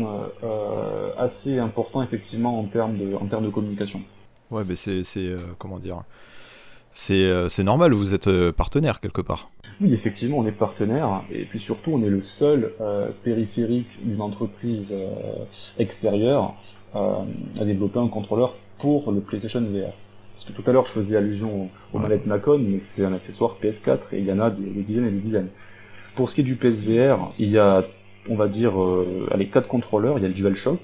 euh, assez important effectivement en termes de, en termes de communication. Ouais, mais c'est, c'est euh, comment dire, c'est, euh, c'est normal, vous êtes euh, partenaire quelque part. Oui, effectivement, on est partenaire, et puis surtout, on est le seul euh, périphérique d'une entreprise euh, extérieure euh, à développer un contrôleur pour le PlayStation V R. Parce que tout à l'heure, je faisais allusion aux ouais. manettes Nacon, mais c'est un accessoire P S quatre, et il y en a des, des dizaines et des dizaines. Pour ce qui est du P S V R, il y a, on va dire, euh, allez, quatre contrôleurs. Il y a le DualShock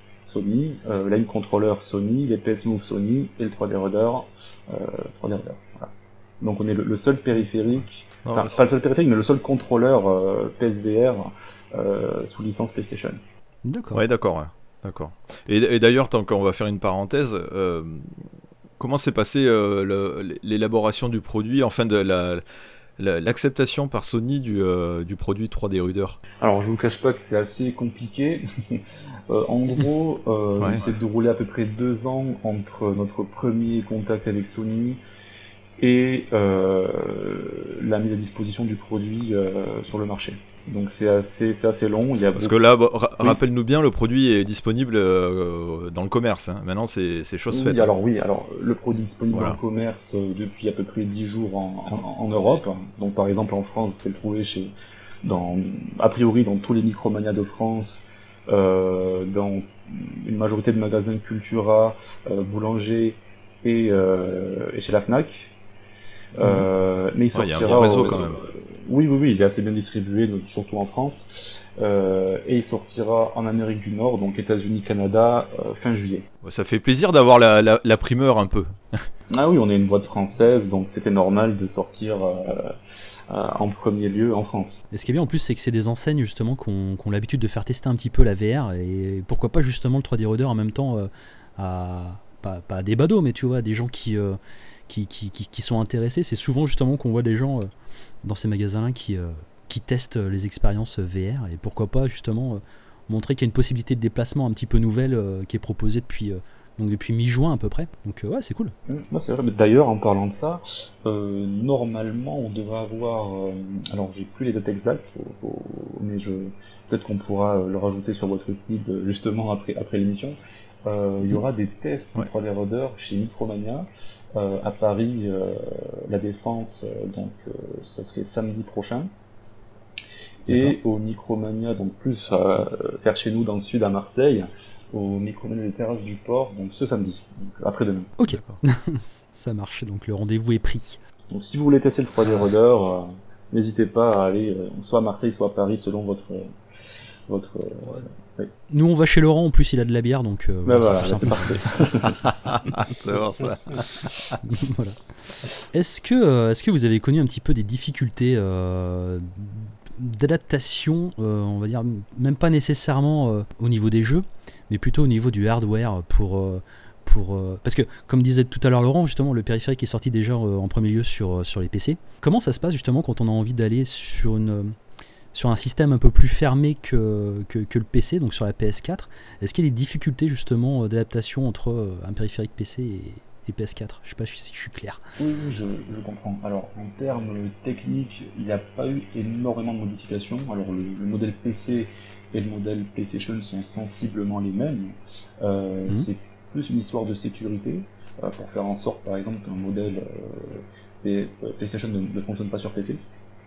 Sony, euh, l'Aim Controller Sony, les P S Move Sony, et le trois D Reader, euh, trois D Reader. Voilà. Donc on est le, le seul périphérique, non, enfin, pas le seul périphérique, mais le seul contrôleur euh, P S V R euh, sous licence PlayStation. D'accord. Ouais, d'accord, ouais. D'accord. Et, et d'ailleurs, tant qu'on va faire une parenthèse, euh, comment s'est passé euh, le, l'élaboration du produit, enfin de la, la l'acceptation par Sony du, euh, du produit trois D Reader? Alors, je vous cache pas que c'est assez compliqué. euh, en gros, euh, ouais. il s'est déroulé à peu près deux ans entre notre premier contact avec Sony et euh, la mise à disposition du produit euh, sur le marché. Donc c'est assez, c'est assez long. Il y a Parce beaucoup... que là, ra- oui. rappelle-nous bien, le produit est disponible euh, dans le commerce. Hein. Maintenant, c'est, c'est chose oui, faite. Alors hein. oui, alors le produit est disponible voilà. dans le commerce euh, depuis à peu près dix jours en, en, en Europe. Donc par exemple en France, vous pouvez le trouver chez, dans, a priori dans tous les Micromania de France, euh, dans une majorité de magasins Cultura, euh, Boulanger et, euh, et chez la Fnac. Euh, mais il sortira. Ouais, il y a un bon réseau euh, quand même. Oui, oui, oui, il est assez bien distribué, surtout en France. Euh, et il sortira en Amérique du Nord, donc États-Unis, Canada, euh, fin juillet. Ouais, ça fait plaisir d'avoir la, la, la primeur un peu. Ah oui, on est une boîte française, donc c'était normal de sortir euh, euh, en premier lieu en France. Et ce qui est bien en plus, c'est que c'est des enseignes justement qui ont, qui ont l'habitude de faire tester un petit peu la V R, et pourquoi pas justement le trois D Reader en même temps euh, à, pas, pas à des badauds, mais tu vois, des gens qui... Euh, Qui, qui, qui, qui sont intéressés. C'est souvent justement qu'on voit des gens euh, dans ces magasins qui, euh, qui testent les expériences V R, et pourquoi pas justement euh, montrer qu'il y a une possibilité de déplacement un petit peu nouvelle euh, qui est proposée depuis, euh, donc depuis mi-juin à peu près. Donc euh, ouais, c'est cool. Moi, c'est vrai. Mais d'ailleurs, en parlant de ça, euh, normalement, on devrait avoir. Euh, alors, j'ai plus les dates exactes, faut- faut- mais je peut-être qu'on pourra euh, le rajouter sur votre site euh, justement après après l'émission. Euh, il y aura des tests en Ouais. trois D Rudder chez Micromania euh, à Paris, euh, la Défense. euh, donc, euh, ça serait samedi prochain. Et au Micromania, donc plus euh, vers chez nous dans le sud à Marseille, au Micromania des Terrasses du Port, donc ce samedi, donc après-demain. Ok, D'accord. ça marche. Donc le rendez-vous est pris. Donc si vous voulez tester le trois D Rudder, euh, n'hésitez pas à aller euh, soit à Marseille, soit à Paris, selon votre... euh, votre euh, Nous, on va chez Laurent. En plus, il a de la bière, donc. Euh, ben voilà, voilà, c'est là, c'est sympa. parfait. C'est voir ça. Voilà. Est-ce que, euh, est-ce que vous avez connu un petit peu des difficultés euh, d'adaptation, euh, on va dire, même pas nécessairement euh, au niveau des jeux, mais plutôt au niveau du hardware pour, euh, pour euh, parce que comme disait tout à l'heure Laurent, justement, le périphérique est sorti déjà euh, en premier lieu sur, sur les P C. Comment ça se passe justement quand on a envie d'aller sur une sur un système un peu plus fermé que, que, que le P C, donc sur la P S quatre? Est-ce qu'il y a des difficultés justement d'adaptation entre euh, un périphérique P C et, et P S quatre? Je sais pas si je suis clair. Oui, oui, je, je comprends. Alors, en termes techniques, il n'y a pas eu énormément de modifications. Alors, le, le modèle P C et le modèle PlayStation sont sensiblement les mêmes. Euh, Mhm. C'est plus une histoire de sécurité, euh, pour faire en sorte, par exemple, qu'un modèle euh, P- euh, PlayStation ne, ne fonctionne pas sur P C.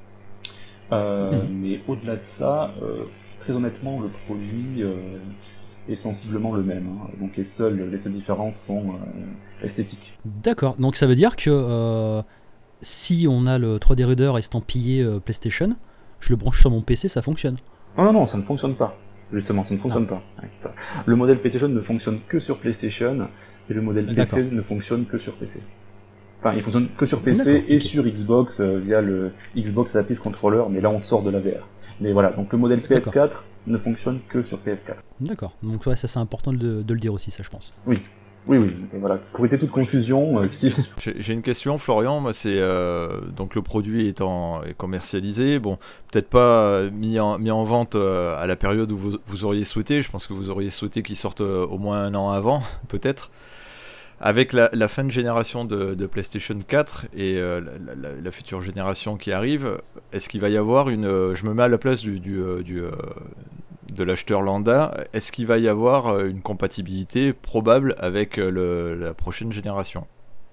Euh, Mhm. Mais au-delà de ça, euh, très honnêtement, le produit euh, est sensiblement le même, hein. Donc, les seules, les seules différences sont euh, esthétiques. D'accord, donc ça veut dire que euh, si on a le trois D Reader estampillé euh, PlayStation, je le branche sur mon P C, ça fonctionne. Non, non, non, ça ne fonctionne pas. Justement, ça ne fonctionne pas. Ouais, ça. Le modèle PlayStation ne fonctionne que sur PlayStation et le modèle P C D'accord. ne fonctionne que sur P C. Enfin, il fonctionne que sur P C D'accord, et ok. sur Xbox euh, via le Xbox Adaptive Controller, mais là on sort de la V R. Mais voilà, donc le modèle P S quatre ne fonctionne que sur P S quatre. D'accord, donc ouais, ça c'est important de, de le dire aussi, ça je pense. Oui, oui, oui. Et voilà, pour éviter toute confusion, euh, si J'ai j'ai une question, Florian. Moi, c'est euh, donc le produit étant est commercialisé, bon, peut-être pas euh, mis en mis en vente euh, à la période où vous, vous auriez souhaité. Je pense que vous auriez souhaité qu'il sorte euh, au moins un an avant, peut-être. Avec la, la fin de génération de, de PlayStation quatre et euh, la, la- la future génération qui arrive, est-ce qu'il va y avoir une... euh, je me mets à la place du, du, euh, du, euh, de l'acheteur lambda, est-ce qu'il va y avoir euh, une compatibilité probable avec euh, le- la prochaine génération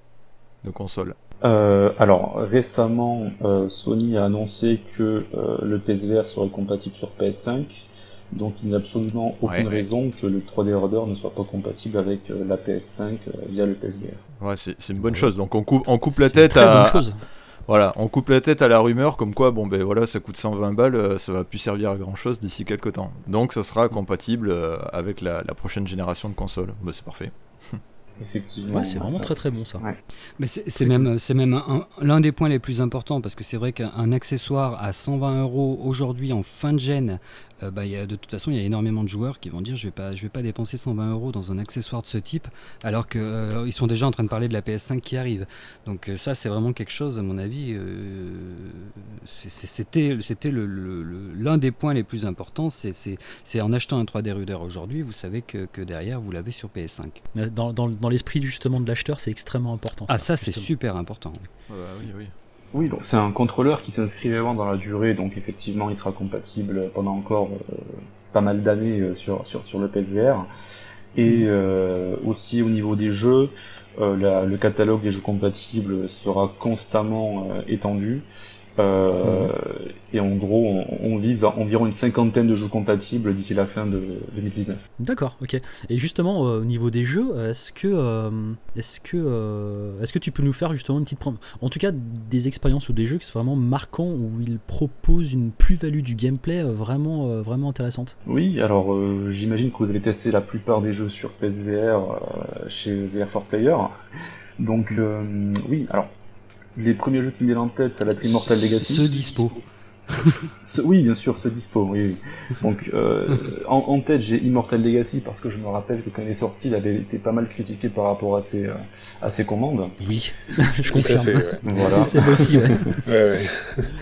de consoles? Euh, alors récemment, euh, Sony a annoncé que euh, le P S V R serait compatible sur P S cinq, donc il n'y a absolument aucune Ouais. raison que le trois D Rudder ne soit pas compatible avec euh, la P S cinq euh, via le P S V R. Ouais, c'est c'est une bonne chose. Donc on coupe, on coupe la C'est une tête très à... bonne chose. Voilà, on coupe la tête à la rumeur comme quoi, bon ben voilà, ça coûte cent vingt balles, euh, ça va plus servir à grand chose d'ici quelques temps. Donc ça sera compatible euh, avec la, la prochaine génération de consoles. Bah, c'est parfait. Effectivement. Ouais, c'est vraiment très très bon ça. Ouais. Mais c'est c'est même, c'est même un- un- l'un des points les plus importants parce que c'est vrai qu'un un accessoire à cent vingt euros aujourd'hui en fin de gêne, euh, bah, il y a- de toute façon, il y a énormément de joueurs qui vont dire je vais pas, je vais pas dépenser cent vingt euros dans un accessoire de ce type alors qu'ils sont déjà en train de parler de la P S cinq qui arrive. Donc euh, ça, c'est vraiment quelque chose, à mon avis, euh, c'est- c'est- c'était c'était le- le- le- l'un des points les plus importants. C'est c'est- c'est en achetant un trois D Reader aujourd'hui, vous savez que, que derrière, vous l'avez sur P S cinq. Mais Dans, dans, dans l'esprit justement de l'acheteur, c'est extrêmement important. Ah ça, c'est justement. super important. oui, oui. Oui, donc c'est un contrôleur qui s'inscrit vraiment dans la durée, donc effectivement il sera compatible pendant encore euh, pas mal d'années euh, sur, sur, sur le P S V R. Et euh, aussi au niveau des jeux, euh, la- le catalogue des jeux compatibles sera constamment euh, étendu. Euh, Et en gros, on, on vise à environ une cinquantaine de jeux compatibles d'ici la fin de deux mille dix-neuf. D'accord, ok. Et justement, euh, au niveau des jeux, euh, est-ce que, euh, est-ce que, euh, est-ce que tu peux nous faire justement une petite, prom- en tout cas, des expériences ou des jeux qui sont vraiment marquants où ils proposent une plus-value du gameplay euh, vraiment, euh, vraiment intéressante. Oui, alors euh, j'imagine que vous avez testé la plupart des jeux sur P S V R euh, chez V R for Player. Donc euh, oui, alors les premiers jeux qui me viennent en tête, ça va être Immortal Legacy. Ce dispo. Ce- oui, bien sûr, ce dispo, oui. oui. Donc euh, en, en tête, j'ai Immortal Legacy parce que je me rappelle que quand il est sorti, il avait été pas mal critiqué par rapport à ses, euh, à ses commandes. Oui, je Tout à confirme. fait, ouais. Voilà. C'est beau aussi, ouais. Ouais, ouais.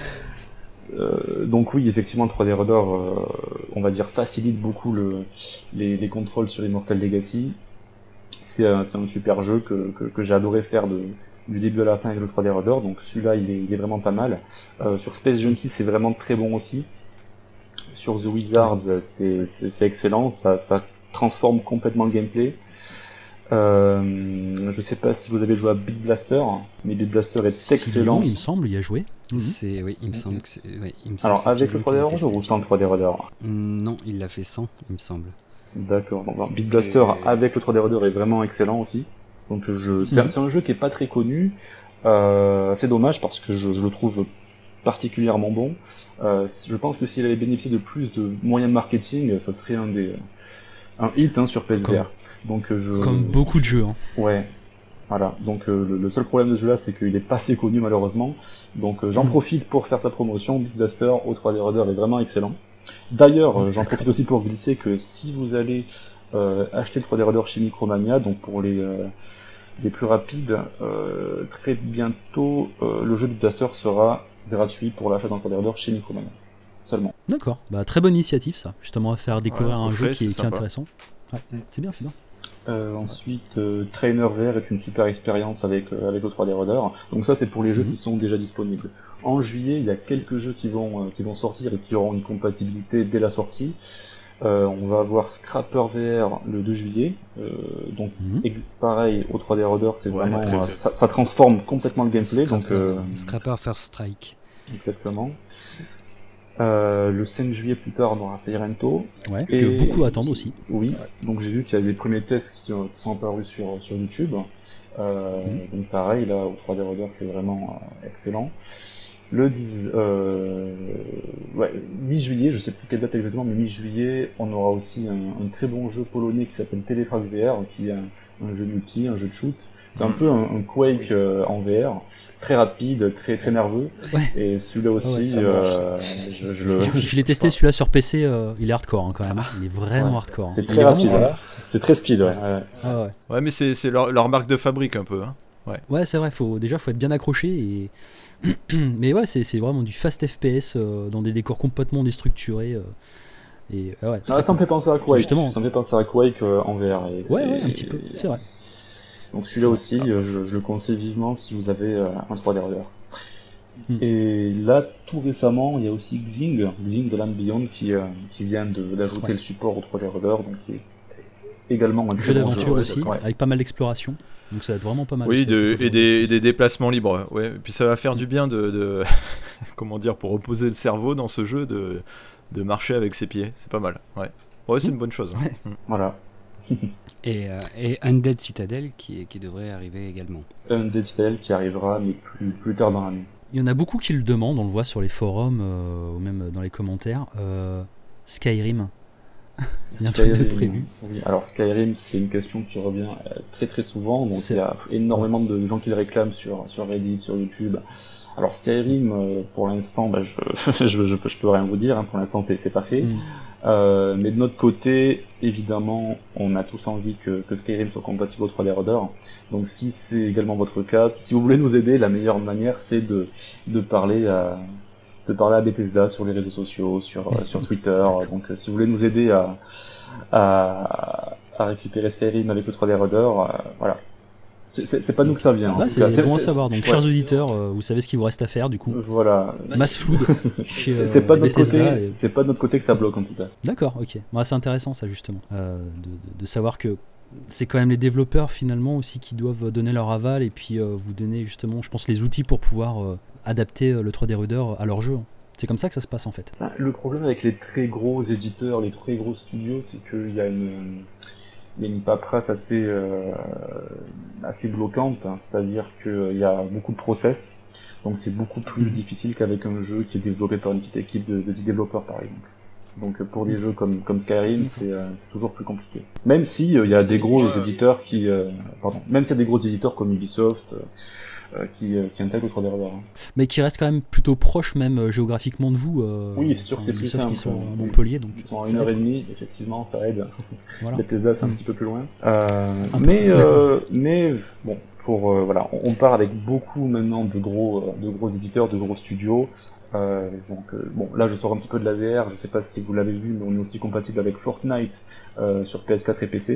Euh, donc oui, effectivement, le trois D Rudder, euh, on va dire, facilite beaucoup le, les, les contrôles sur Immortal Legacy. c'est un, c'est un super jeu que, que, que j'ai adoré faire de, du début à la fin avec le trois D Rudder, donc celui-là il est, il est vraiment pas mal. Euh, sur Space Junkie c'est vraiment très bon aussi. Sur The Wizards c'est, c'est, c'est excellent, ça, ça transforme complètement le gameplay. Euh, je sais pas si vous avez joué à Beat Blaster, mais Beat Blaster est Sillon, excellent. il me semble, y a joué. Mhm. C'est, oui, il me semble que c'est. Ouais, il me semble Alors que c'est avec Sylvain le trois D qui l'a Rudder testé. ou sans le trois D Rudder? Mm, Non, il l'a fait sans, il me semble. D'accord, donc alors, Beat Blaster Et- avec le trois D Rudder est vraiment excellent aussi. Donc je, c'est, Mhm. c'est un jeu qui est pas très connu. Euh, c'est dommage parce que je, je le trouve particulièrement bon. Euh, je pense que s'il avait bénéficié de plus de moyens de marketing, ça serait un des un hit hein, sur P S V R. Comme- Donc je Comme beaucoup de jeux. Hein. ouais. Voilà, donc euh, le, le seul problème de ce jeu-là, c'est qu'il est pas assez connu malheureusement. Donc euh, j'en Mm. profite pour faire sa promotion. Beat Blaster au trois D Rudder est vraiment excellent. D'ailleurs, euh, j'en profite aussi pour glisser que si vous allez euh, acheter le trois D Rudder chez Micromania, donc pour les euh, les plus rapides, euh, très bientôt euh, le jeu Beat Blaster sera gratuit pour l'achat d'un trois D Rudder chez Micromania. Seulement. D'accord, bah, très bonne initiative ça, justement à faire découvrir Ouais, un au jeu frais, qui est, c'est qui est sympa. intéressant. Ouais, Mm. c'est bien, c'est bien. Euh, ensuite, euh, Trainer V R est une super expérience avec, euh, avec le trois D Rudder. Donc ça, c'est pour les jeux Mhm. qui sont déjà disponibles. En juillet, il y a quelques jeux qui vont, euh, qui vont sortir et qui auront une compatibilité dès la sortie. Euh, on va avoir Scrapper V R le deux juillet. Euh, donc, Mhm. et pareil, au trois D Rudder, c'est Ouais, vraiment, très euh, bien. ça, ça transforme complètement le gameplay. Donc, Scrapper, euh, Scrapper First Strike. exactement. Euh, le cinq juillet plus tard, on aura Seirento. Ouais, Et- que beaucoup attendent aussi. Oui, donc j'ai vu qu'il y a des premiers tests qui, ont- qui sont apparus sur, sur YouTube. Euh, Mhm. Donc pareil, là, au trois D Rudder, c'est vraiment euh, excellent. Le dix, euh, ouais, mi-juillet, je sais plus quelle date exactement, mais mi-juillet, on aura aussi un, un très bon jeu polonais qui s'appelle Telefrag V R, qui est un, un jeu multi, un jeu de shoot. C'est un peu un, un Quake euh, en V R, très rapide, très très nerveux. Ouais. Et celui-là aussi, ouais, ça me branche, euh, je, je le, Je, je l'ai testé celui-là sur P C, euh, il est hardcore hein, quand même. Il est vraiment Ouais, hardcore. hein. c'est Il très est rapide. vraiment- hein. C'est très speed, ouais. ouais. Ah ouais. Ouais, mais c'est, c'est leur, leur marque de fabrique un peu. Hein. Ouais, c'est vrai, faut, déjà faut être bien accroché. Et... Mais ouais, c'est, c'est vraiment du fast F P S euh, dans des décors complètement déstructurés. euh, Et ah ouais, Ah, ça me fait penser à Quake. Justement. Ça me fait penser à Quake euh, en V R. et- ouais, et- ouais, un petit peu, c'est vrai. Donc C'est celui-là vrai. aussi, euh, je, je le conseille vivement si vous avez euh, un trois D Rudder. Hmm. Et là, tout récemment, il y a aussi Xing, Xing de Land Beyond, qui, euh, qui vient de- d'ajouter Ouais. le support au trois D Rudder, donc qui est également un Jeu très bon d'aventure jeu. aussi, Ouais. avec pas mal d'exploration. Donc ça va être vraiment pas mal. Oui, aussi, de, avec le et, des, et jeu. des déplacements libres. Ouais. Et puis ça va faire du bien de, de comment dire, pour reposer le cerveau dans ce jeu, de, de marcher avec ses pieds. C'est pas mal. Ouais, ouais c'est une bonne chose. Ouais. Mm. Voilà. Et, euh, et Undead Citadel qui, qui devrait arriver également. Un Dead Citadel qui arrivera, mais plus, plus tard dans l'année. Il y en a beaucoup qui le demandent, on le voit sur les forums euh, ou même dans les commentaires. Euh, Skyrim. Il y a un truc de prévu. Oui, alors Skyrim, c'est une question qui revient euh, très très souvent, donc C'est- il y a énormément de gens qui le réclament sur, sur Reddit, sur YouTube. Alors Skyrim, euh, pour l'instant, bah, je, je, je, peux, je peux rien vous dire, hein, pour l'instant c'est, c'est pas fait. Mm. Euh, mais de notre côté, évidemment, on a tous envie que, que Skyrim soit compatible au trois D Rudder. Donc si c'est également votre cas, si vous voulez nous aider, la meilleure manière c'est de, de parler à de parler à Bethesda sur les réseaux sociaux, sur, euh, sur Twitter. Donc euh, si vous voulez nous aider à, à, à récupérer Skyrim avec le trois D Rudder, euh, voilà. C'est, c'est, c'est pas nous que ça vient. en Là, tout c'est cas. bon à savoir. Donc, ouais. chers auditeurs, euh, vous savez ce qu'il vous reste à faire du coup. Voilà. Mass Flood chez C'est, euh, c'est pas de notre Bethesda. côté. et- C'est pas de notre côté que ça bloque en tout cas. D'accord, ok. Bon, c'est intéressant ça justement, euh, de, de- de savoir que c'est quand même les développeurs finalement aussi qui doivent donner leur aval et puis euh, vous donner justement, je pense, les outils pour pouvoir euh, adapter euh, le trois D Rudder à leur jeu. C'est comme ça que ça se passe en fait. Enfin, le problème avec les très gros éditeurs, les très gros studios, c'est qu'il y a une, il y a une paperasse assez, euh, assez bloquante, hein. C'est-à-dire qu'il y a beaucoup de process, donc c'est beaucoup plus Mhm. difficile qu'avec un jeu qui est développé par une petite équipe de, de dix développeurs par exemple. Donc pour des Mhm. jeux comme, comme Skyrim, D'accord. c'est, euh, c'est toujours plus compliqué. Même si euh, il y a des gros éditeurs qui, euh, pardon, même s'il y a des gros éditeurs comme Ubisoft, euh, euh, qui, euh, qui intègrent le trois D Rudder, hein. Mais qui reste quand même plutôt proche même euh, géographiquement de vous. euh, Oui, c'est sûr que c'est plus Ubisoft, simple. Ils sont à Oui. Montpellier, donc Ils sont à ça une heure aide, et demie, effectivement, ça aide. voilà. Bethesda, c'est un Mm. petit peu plus loin. Euh, Un peu. mais, euh, mais bon, pour euh, voilà, on, on part avec beaucoup maintenant de gros, euh, de gros éditeurs, de gros studios. Euh, donc euh, bon, là je sors un petit peu de la V R. Je sais pas si vous l'avez vu, mais on est aussi compatible avec Fortnite euh, sur P S quatre et P C.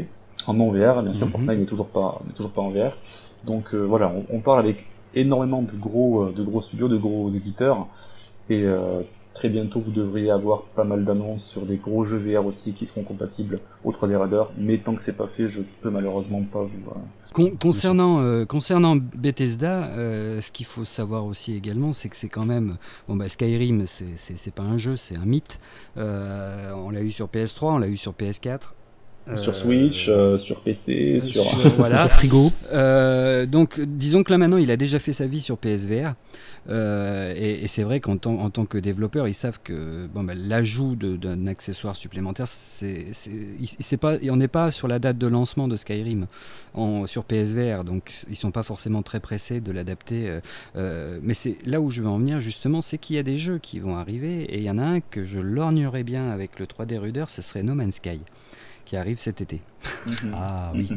en non V R, bien sûr, Mhm. Fortnite n'est toujours pas, n'est toujours pas en V R. Donc euh, voilà, on, on parle avec énormément de gros, euh, de gros studios, de gros éditeurs, et euh, très bientôt vous devriez avoir pas mal d'annonces sur des gros jeux V R aussi qui seront compatibles au trois D Raider, mais tant que c'est pas fait, je peux malheureusement pas vous... euh, Con- concernant, euh, concernant Bethesda, euh, ce qu'il faut savoir aussi également, c'est que c'est quand même... Bon, bah, Skyrim, c'est, c'est, c'est pas un jeu, c'est un mythe. Euh, on l'a eu sur P S trois, on l'a eu sur P S quatre. Sur Euh, Switch, euh, sur P C, sur... sur- voilà. Sur frigo. Euh, donc, disons que là maintenant, il a déjà fait sa vie sur P S V R, euh, et, et c'est vrai qu'en tant, en tant que développeur, ils savent que bon, bah, l'ajout de, d'un accessoire supplémentaire, c'est, c'est, il- c'est pas, et on n'est pas sur la date de lancement de Skyrim en, sur P S V R, donc ils sont pas forcément très pressés de l'adapter. Euh, euh, mais c'est là où je veux en venir justement, c'est qu'il y a des jeux qui vont arriver, et il y en a un que je lorgnerais bien avec le trois D Rudder, ce serait No Man's Sky, qui arrive cet été. Ah oui.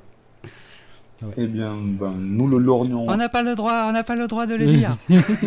Eh bien, ben, nous le lorgnons. On n'a pas le droit, on n'a pas le droit de le dire.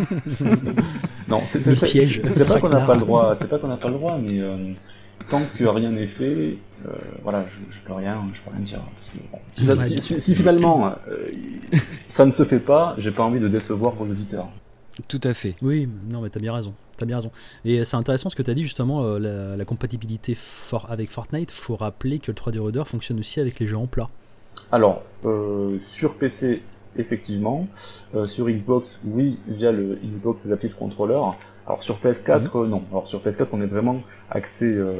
Non, c'est, Le c'est, piège. c'est, c'est pas qu'on n'a Traquenard. pas le droit, c'est pas qu'on n'a pas le droit, mais euh, tant que rien n'est fait, euh, voilà, je, je peux rien, je peux rien dire. Parce que, bon, si, ça- Ouais, si- bien si- sûr. si finalement euh, ça ne se fait pas, j'ai pas envie de décevoir vos auditeurs. Tout à fait. Oui, non mais t'as bien raison. T'as bien raison. Et c'est intéressant ce que t'as dit justement, euh, la, la compatibilité for- avec Fortnite. Faut rappeler que le trois D Rudder fonctionne aussi avec les jeux en plat. Alors, euh, sur P C, effectivement, euh, sur Xbox, oui, via le Xbox Adaptive Controller. Alors sur P S quatre, euh, non. Alors sur P S quatre, on est vraiment axé euh,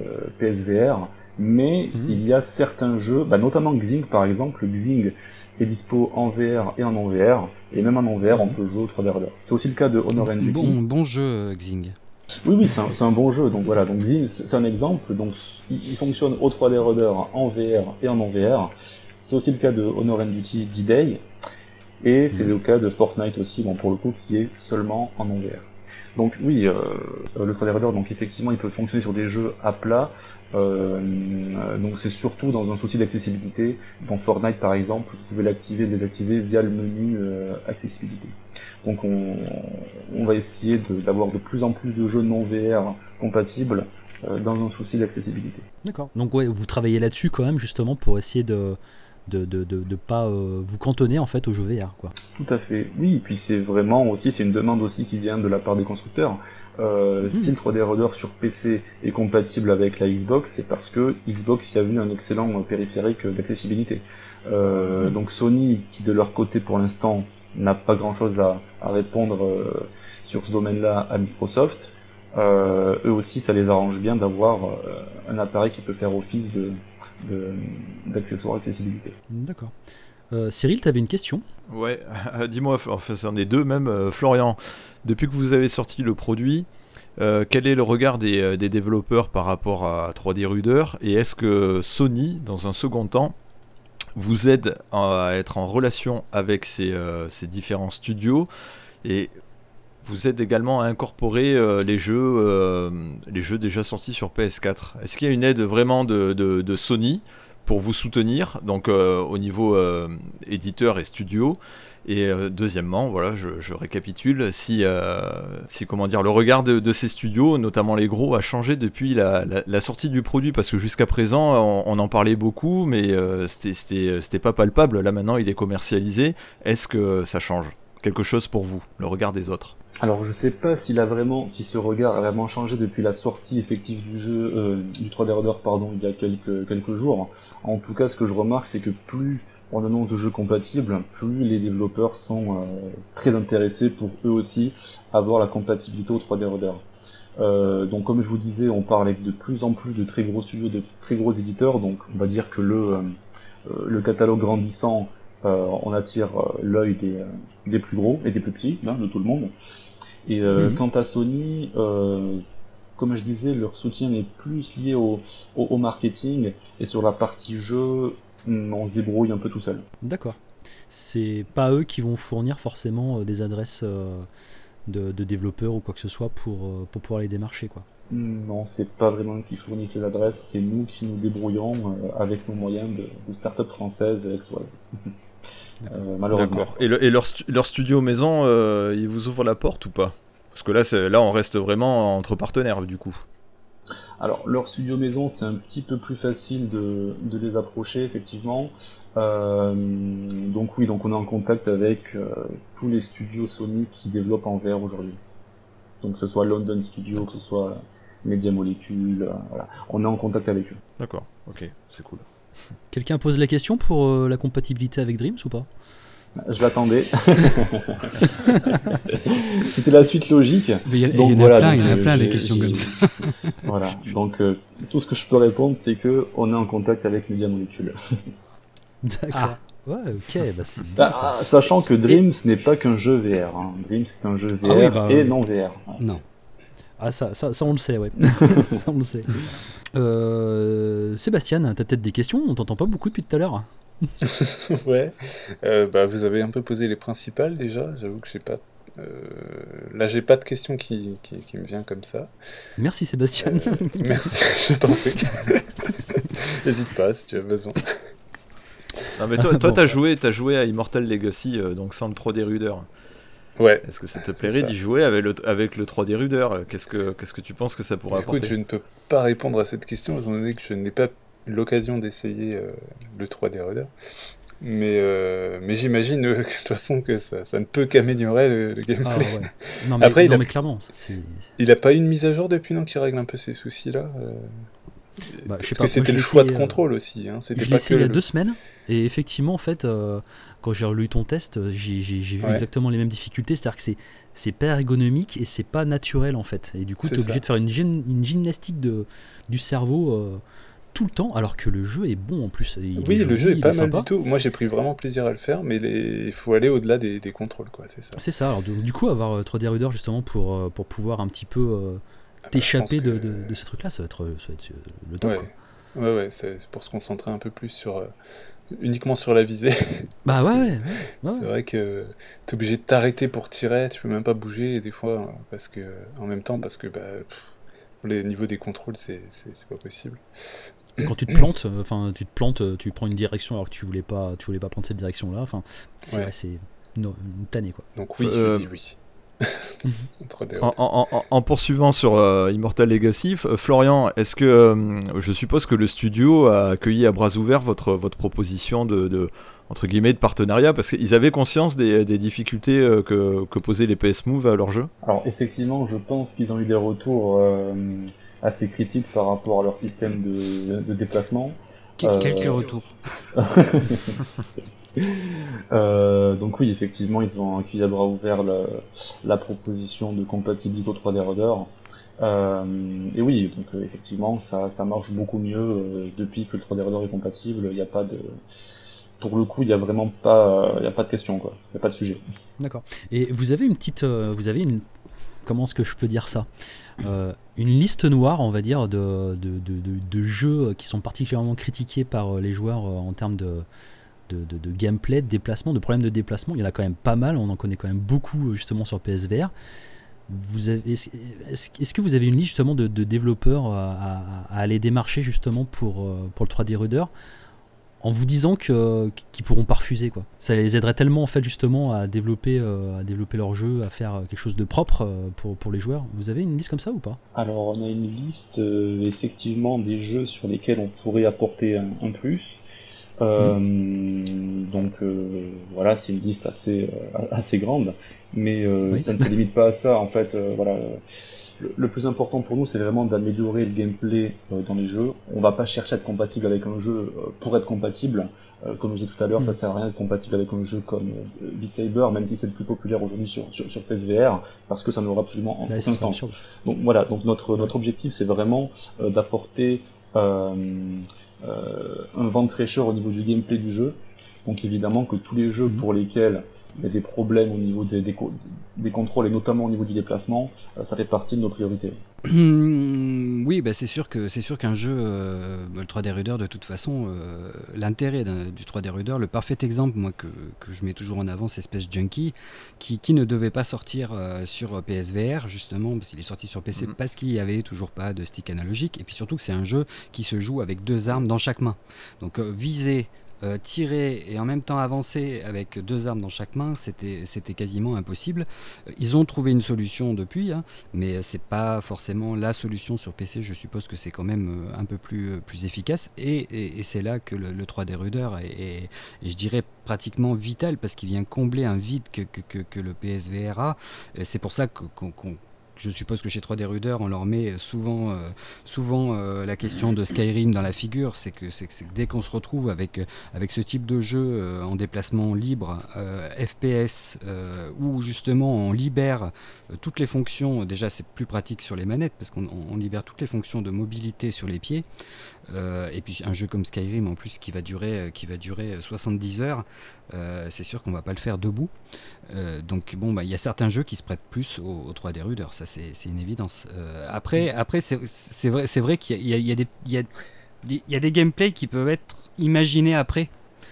P S V R, mais Mhm. il y a certains jeux, bah, notamment Xing par exemple. Le Xing est dispo en V R et en non V R, et même en non V R, on peut jouer au trois D Rudder. C'est aussi le cas de Honor and Duty. Bon, bon jeu, euh, Xing. Oui, oui, c'est un, c'est un bon jeu. Donc voilà, donc Xing, c'est c'est un exemple. Donc il, il fonctionne au trois D Rudder en V R et en non V R. C'est aussi le cas de Honor and Duty D-Day, et c'est Mhm. le cas de Fortnite aussi, bon pour le coup, qui est seulement en non V R. Donc oui, euh, le trois D Rudder, donc effectivement, il peut fonctionner sur des jeux à plat. Euh, donc c'est surtout dans un souci d'accessibilité. Dans Fortnite par exemple, vous pouvez l'activer et le désactiver via le menu euh, accessibilité. Donc on, on va essayer de- d'avoir de plus en plus de jeux non V R compatibles euh, dans un souci d'accessibilité. D'accord. Donc ouais, vous travaillez là-dessus quand même justement pour essayer de de de, de, de pas euh, vous cantonner en fait aux jeux V R quoi. Tout à fait, oui, et puis c'est vraiment aussi, c'est une demande aussi qui vient de la part des constructeurs. Euh, Mmh. Si le trois D Rudder sur P C est compatible avec la Xbox, c'est parce que Xbox y a vu un excellent euh, périphérique euh, d'accessibilité. Euh, donc Sony, qui de leur côté pour l'instant n'a pas grand chose à, à répondre euh, sur ce domaine-là à Microsoft, euh, eux aussi ça les arrange bien d'avoir euh, un appareil qui peut faire office de, de, d'accessoire accessibilité. D'accord. Euh, Cyril, t'avais une question? Ouais, euh, dis-moi, enfin c'en est deux même, euh, Florian, depuis que vous avez sorti le produit, euh, quel est le regard des, euh, des développeurs par rapport à trois D Rudder, et est-ce que Sony, dans un second temps, vous aide à être en relation avec ces, euh, ces différents studios, et vous aide également à incorporer euh, les jeux, euh, les jeux déjà sortis sur P S quatre? Est-ce qu'il y a une aide vraiment de, de, de Sony pour vous soutenir, donc euh, au niveau euh, éditeur et studio? Et euh, deuxièmement, voilà, je, je récapitule, si, euh, si comment dire, le regard de, de ces studios, notamment les gros, a changé depuis la, la, la sortie du produit, parce que jusqu'à présent, on, on en parlait beaucoup, mais euh, c'était, c'était, c'était pas palpable. Là maintenant, il est commercialisé. Est-ce que ça change quelque chose pour vous, le regard des autres? Alors je sais pas s'il a vraiment, si ce regard a vraiment changé depuis la sortie effective du jeu, euh, du trois D Rudder, pardon, il y a quelques, quelques jours. En tout cas, ce que je remarque, c'est que plus on annonce de jeux compatibles, plus les développeurs sont euh, très intéressés pour eux aussi avoir la compatibilité au trois D Rudder. Euh, donc comme je vous disais, on parle avec de plus en plus de très gros studios, de très gros éditeurs, donc on va dire que le, euh, le catalogue grandissant, euh, on attire euh, l'œil des, euh, des plus gros et des plus petits, hein, de tout le monde. Et euh, Mhm. quant à Sony, euh, comme je disais, leur soutien est plus lié au, au, au marketing, et sur la partie jeu, on se débrouille un peu tout seul. D'accord. C'est pas eux qui vont fournir forcément euh, des adresses euh, de, de développeurs ou quoi que ce soit pour, euh, pour pouvoir les démarcher quoi. Non, c'est pas vraiment eux qui fournissent les adresses, c'est nous qui nous débrouillons euh, avec nos moyens de, de start-up françaises et aixoises. Euh, malheureusement. D'accord. Et, le, et leur, stu- leur studio maison, euh, ils vous ouvrent la porte ou pas? Parce que là, c'est, là, on reste vraiment entre partenaires du coup. Alors, leur studio maison, c'est un petit peu plus facile de, de les approcher, effectivement. Euh, donc oui, donc on est en contact avec euh, tous les studios Sony qui développent en V R aujourd'hui. Donc que ce soit London Studio, que ce soit Media Molecule, euh, voilà. On est en contact avec eux. D'accord, ok, c'est cool. Quelqu'un pose la question pour euh, la compatibilité avec Dreams ou pas? Je l'attendais. C'était la suite logique. Mais il y, a- Donc il y en a voilà, plein, donc, il y en a euh, plein des j'ai- questions j'ai- comme ça. Voilà, donc euh, tout ce que je peux répondre, c'est que on est en contact avec Media Molecule. D'accord. Ah. Ouais, ok, bah c'est bon ça. Ah, sachant que Dreams n'est pas qu'un jeu V R. Hein. Dreams c'est un jeu V R Ah oui, bah, et oui. non V R. Non. Ah, ça, ça, ça, on le sait, ouais. Ça, on le sait. Euh, Sébastien, t'as peut-être des questions? On t'entend pas beaucoup depuis tout à l'heure. Ouais. Euh, bah, vous avez un peu posé les principales déjà. J'avoue que j'ai pas. euh, Là, j'ai pas de questions qui, qui, qui me vient comme ça. Merci Sébastien. Euh, Merci, je t'en prie. N'hésite pas si tu as besoin. Non, mais toi, toi Bon. t'as joué, t'as joué à Immortal Legacy, euh, donc sans le trois D Reader. Ouais. Est-ce que ça te C'est plairait ça. d'y jouer avec le, avec le trois D Reader? Qu'est-ce que, qu'est-ce que tu penses que ça pourrait Écoute, apporter? je ne peux pas répondre à cette question étant donné que je n'ai pas eu l'occasion d'essayer euh, le trois D Reader. Mais, euh, mais j'imagine euh, que, de toute façon que ça, ça ne peut qu'améliorer le, le Ah, gameplay. ouais. Non, mais, Après, il non, a- mais clairement, c'est. Il n'a pas eu une mise à jour depuis, non, qui règle un peu ces soucis-là euh, Bah, je sais Parce pas, que moi, c'était je le l'ai choix de essayé, euh, contrôle aussi. Hein. C'était Je l'ai pas essayé que il y a le- deux semaines, et effectivement, en fait, euh, quand j'ai relu ton test, euh, j'ai j'ai- j'ai vu Ouais. exactement les mêmes difficultés, c'est-à-dire que c'est c'est pas ergonomique et c'est pas naturel en fait. Et du coup, C'est tu es obligé ça. de faire une, gym- une gymnastique de, du cerveau euh, tout le temps, alors que le jeu est bon en plus. Il Oui, est le joli, jeu est il pas mal sympa. du tout. Moi, j'ai pris vraiment plaisir à le faire, mais les- il faut aller au-delà des, des contrôles, quoi. C'est ça. C'est ça, alors du, du coup, avoir euh, trois D Reader justement pour, euh, pour pouvoir un petit peu euh, Ah bah, t'échapper je pense de, que- de, de ces trucs-là, ça va être, ça va être euh, le top. Ouais, quoi. ouais, ouais, c'est c'est pour se concentrer un peu plus sur euh, uniquement sur la visée. Bah Parce ouais, que ouais, ouais, ouais. C'est vrai que t'es obligé de t'arrêter pour tirer, tu peux même pas bouger et des fois euh, parce que en même temps parce que bah pff, les niveaux des contrôles c'est c'est c'est pas possible. Quand tu te plantes, euh, enfin tu te plantes, euh, tu prends une direction alors que tu voulais pas, tu voulais pas prendre cette direction-là. Enfin, c'est Ouais. ouais, c'est une, une tannée quoi. Donc oui, Euh, je dis oui. trois D En, en- en- en poursuivant sur euh, Immortal Legacy, F- Florian, est-ce que euh, je suppose que le studio a accueilli à bras ouverts votre, votre proposition de, de entre guillemets de partenariat parce qu'ils avaient conscience des, des difficultés euh, que, que posaient les P S Move à leur jeu? Alors effectivement, je pense qu'ils ont eu des retours euh, assez critiques par rapport à leur système de, de déplacement. Que- Euh, Quelques retours. Euh, donc oui, effectivement, ils ont accueilli à bras ouverts la, la proposition de compatibilité au trois D Reader. Euh, et oui, donc euh, effectivement, ça, ça marche beaucoup mieux euh, depuis que le trois D Reader est compatible. Il n'y a pas de, pour le coup, il n'y a vraiment pas, il y a pas de question quoi. Il n'y a pas de sujet. D'accord. Et vous avez une petite, euh, vous avez une, comment est-ce que je peux dire ça, Euh, une liste noire, on va dire, de, de, de, de, de jeux qui sont particulièrement critiqués par les joueurs euh, en termes de De, de, de gameplay, de déplacement, de problèmes de déplacement. Il y en a quand même pas mal, on en connaît quand même beaucoup justement sur P S V R. Vous avez, est-ce, est-ce, est-ce que vous avez une liste justement de, de développeurs à, à, à aller démarcher justement pour, pour le trois D Reader en vous disant que, qu'ils pourront pas refuser quoi. Ça les aiderait tellement en fait justement à développer, euh, à développer leur jeu, à faire quelque chose de propre euh, pour, pour les joueurs. Vous avez une liste comme ça ou pas? Alors on a une liste euh, effectivement des jeux sur lesquels on pourrait apporter un, un plus. Euh, mmh. Donc euh, voilà, c'est une liste assez euh, assez grande, mais euh, Oui. ça ne se limite pas à ça. En fait, euh, voilà, le, le plus important pour nous, c'est vraiment d'améliorer le gameplay euh, dans les jeux. On va pas chercher à être compatible avec un jeu euh, pour être compatible. Euh, comme je disais tout à l'heure, Mmh. ça sert à rien d'être compatible avec un jeu comme euh, Beat Saber, même si c'est le plus populaire aujourd'hui sur, sur sur P S V R, parce que ça n'aura absolument Là, aucun c'est sens. absurde. Donc voilà, donc notre notre objectif, c'est vraiment euh, d'apporter euh, euh, un vent de fraîcheur au niveau du gameplay du jeu. Donc évidemment que tous les jeux Mhm. pour lesquels il y a des problèmes au niveau des, des, co- des contrôles et notamment au niveau du déplacement, euh, ça fait partie de nos priorités. Oui, bah c'est sûr que c'est sûr qu'un jeu, euh, le trois D Reader, de toute façon, euh, l'intérêt d'un- du trois D Reader, le parfait exemple, moi que, que je mets toujours en avant, c'est Space Junkie, qui, qui ne devait pas sortir euh, sur P S V R justement, parce qu'il est sorti sur P C Mhm. parce qu'il n'y avait toujours pas de stick analogique, et puis surtout que c'est un jeu qui se joue avec deux armes dans chaque main. Donc euh, viser euh, tirer et en même temps avancer avec deux armes dans chaque main, c'était, c'était quasiment impossible. Ils ont trouvé une solution depuis, hein, mais c'est pas forcément la solution sur P C. Je suppose que c'est quand même un peu plus, plus efficace, et, et, et c'est là que le, le trois D Ruder est, est, est, je dirais, pratiquement vital, parce qu'il vient combler un vide que, que, que, que le P S V R a. Et c'est pour ça que, qu'on, qu'on je suppose que chez trois D Ruder, on leur met souvent, euh, souvent euh, la question de Skyrim dans la figure. C'est que, c'est que, c'est que dès qu'on se retrouve avec, avec ce type de jeu euh, en déplacement libre, euh, F P S, euh, où justement on libère euh, toutes les fonctions, déjà c'est plus pratique sur les manettes, parce qu'on on libère toutes les fonctions de mobilité sur les pieds. Euh, et puis un jeu comme Skyrim en plus qui va durer, qui va durer soixante-dix heures, euh, c'est sûr qu'on va pas le faire debout. Euh, donc bon, bah, y a certains jeux qui se prêtent plus au, au trois D Ruder, ça c'est, c'est une évidence. Euh, après, après c'est, c'est vrai, c'est vrai qu'il y a, il y a des, il y a, il y a des gameplays qui peuvent être imaginés après.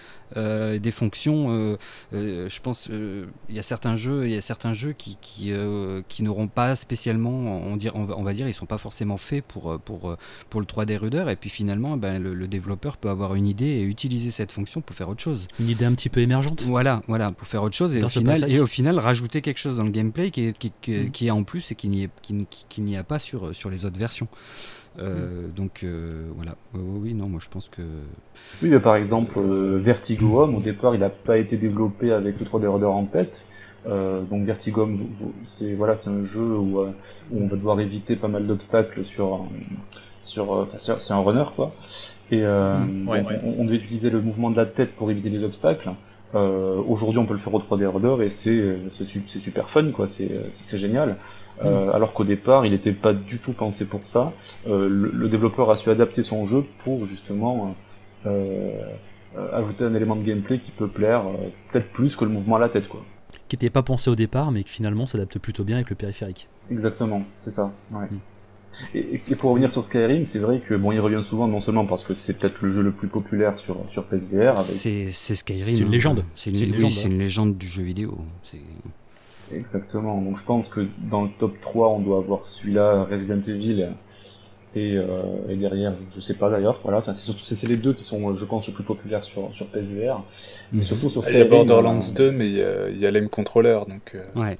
Euh, des fonctions, euh, euh, je pense, il euh, y a certains jeux, il y a certains jeux qui qui, euh, qui n'auront pas spécialement, on, dire, on, va, on va dire, ils sont pas forcément faits pour pour pour le trois D Ruder, et puis finalement, ben le, le développeur peut avoir une idée et utiliser cette fonction pour faire autre chose. Une idée un petit peu émergente. Voilà, voilà, pour faire autre chose, et au final, et au final rajouter quelque chose dans le gameplay qui est qui, qui, mmh. qui est en plus et qui n'y est qui, qui, qui n'y a pas sur sur les autres versions. Euh, mmh. Donc euh, voilà, oui, oui, non, moi je pense que. Oui, mais par exemple, euh, Vertigo Home, au départ, il n'a pas été développé avec le trois D Ruder en tête. Euh, donc Vertigo Home, c'est voilà, c'est un jeu où, euh, où on va devoir éviter pas mal d'obstacles sur un, sur, euh, sur, c'est un runner quoi. Et euh, mmh. ouais, ouais. On, on devait utiliser le mouvement de la tête pour éviter les obstacles. Euh, aujourd'hui, on peut le faire au trois D Ruder et c'est, c'est, c'est super fun quoi, c'est, c'est, c'est génial. Euh, alors qu'au départ, il n'était pas du tout pensé pour ça. Euh, le, le développeur a su adapter son jeu pour justement euh, euh, ajouter un élément de gameplay qui peut plaire euh, peut-être plus que le mouvement à la tête, quoi. Qui n'était pas pensé au départ, mais qui finalement s'adapte plutôt bien avec le périphérique. Exactement, c'est ça. Ouais. Mm. Et, et pour revenir sur Skyrim, c'est vrai que bon, il revient souvent non seulement parce que c'est peut-être le jeu le plus populaire sur sur P S V R. Avec... C'est, c'est Skyrim. C'est une légende. Hein. C'est une, c'est une légende. Oui, c'est une légende du jeu vidéo. C'est... Exactement, donc je pense que dans le top trois, on doit avoir celui-là, Resident Evil, et, euh, et derrière, je sais pas d'ailleurs, voilà, enfin, c'est, surtout, c'est, c'est les deux qui sont, je pense, les plus populaires sur, sur P S V R, mais mmh. surtout sur Skyrim. Il y a Borderlands euh, deux, mais il y a, il y a l'M Controller, donc... Euh... Ouais.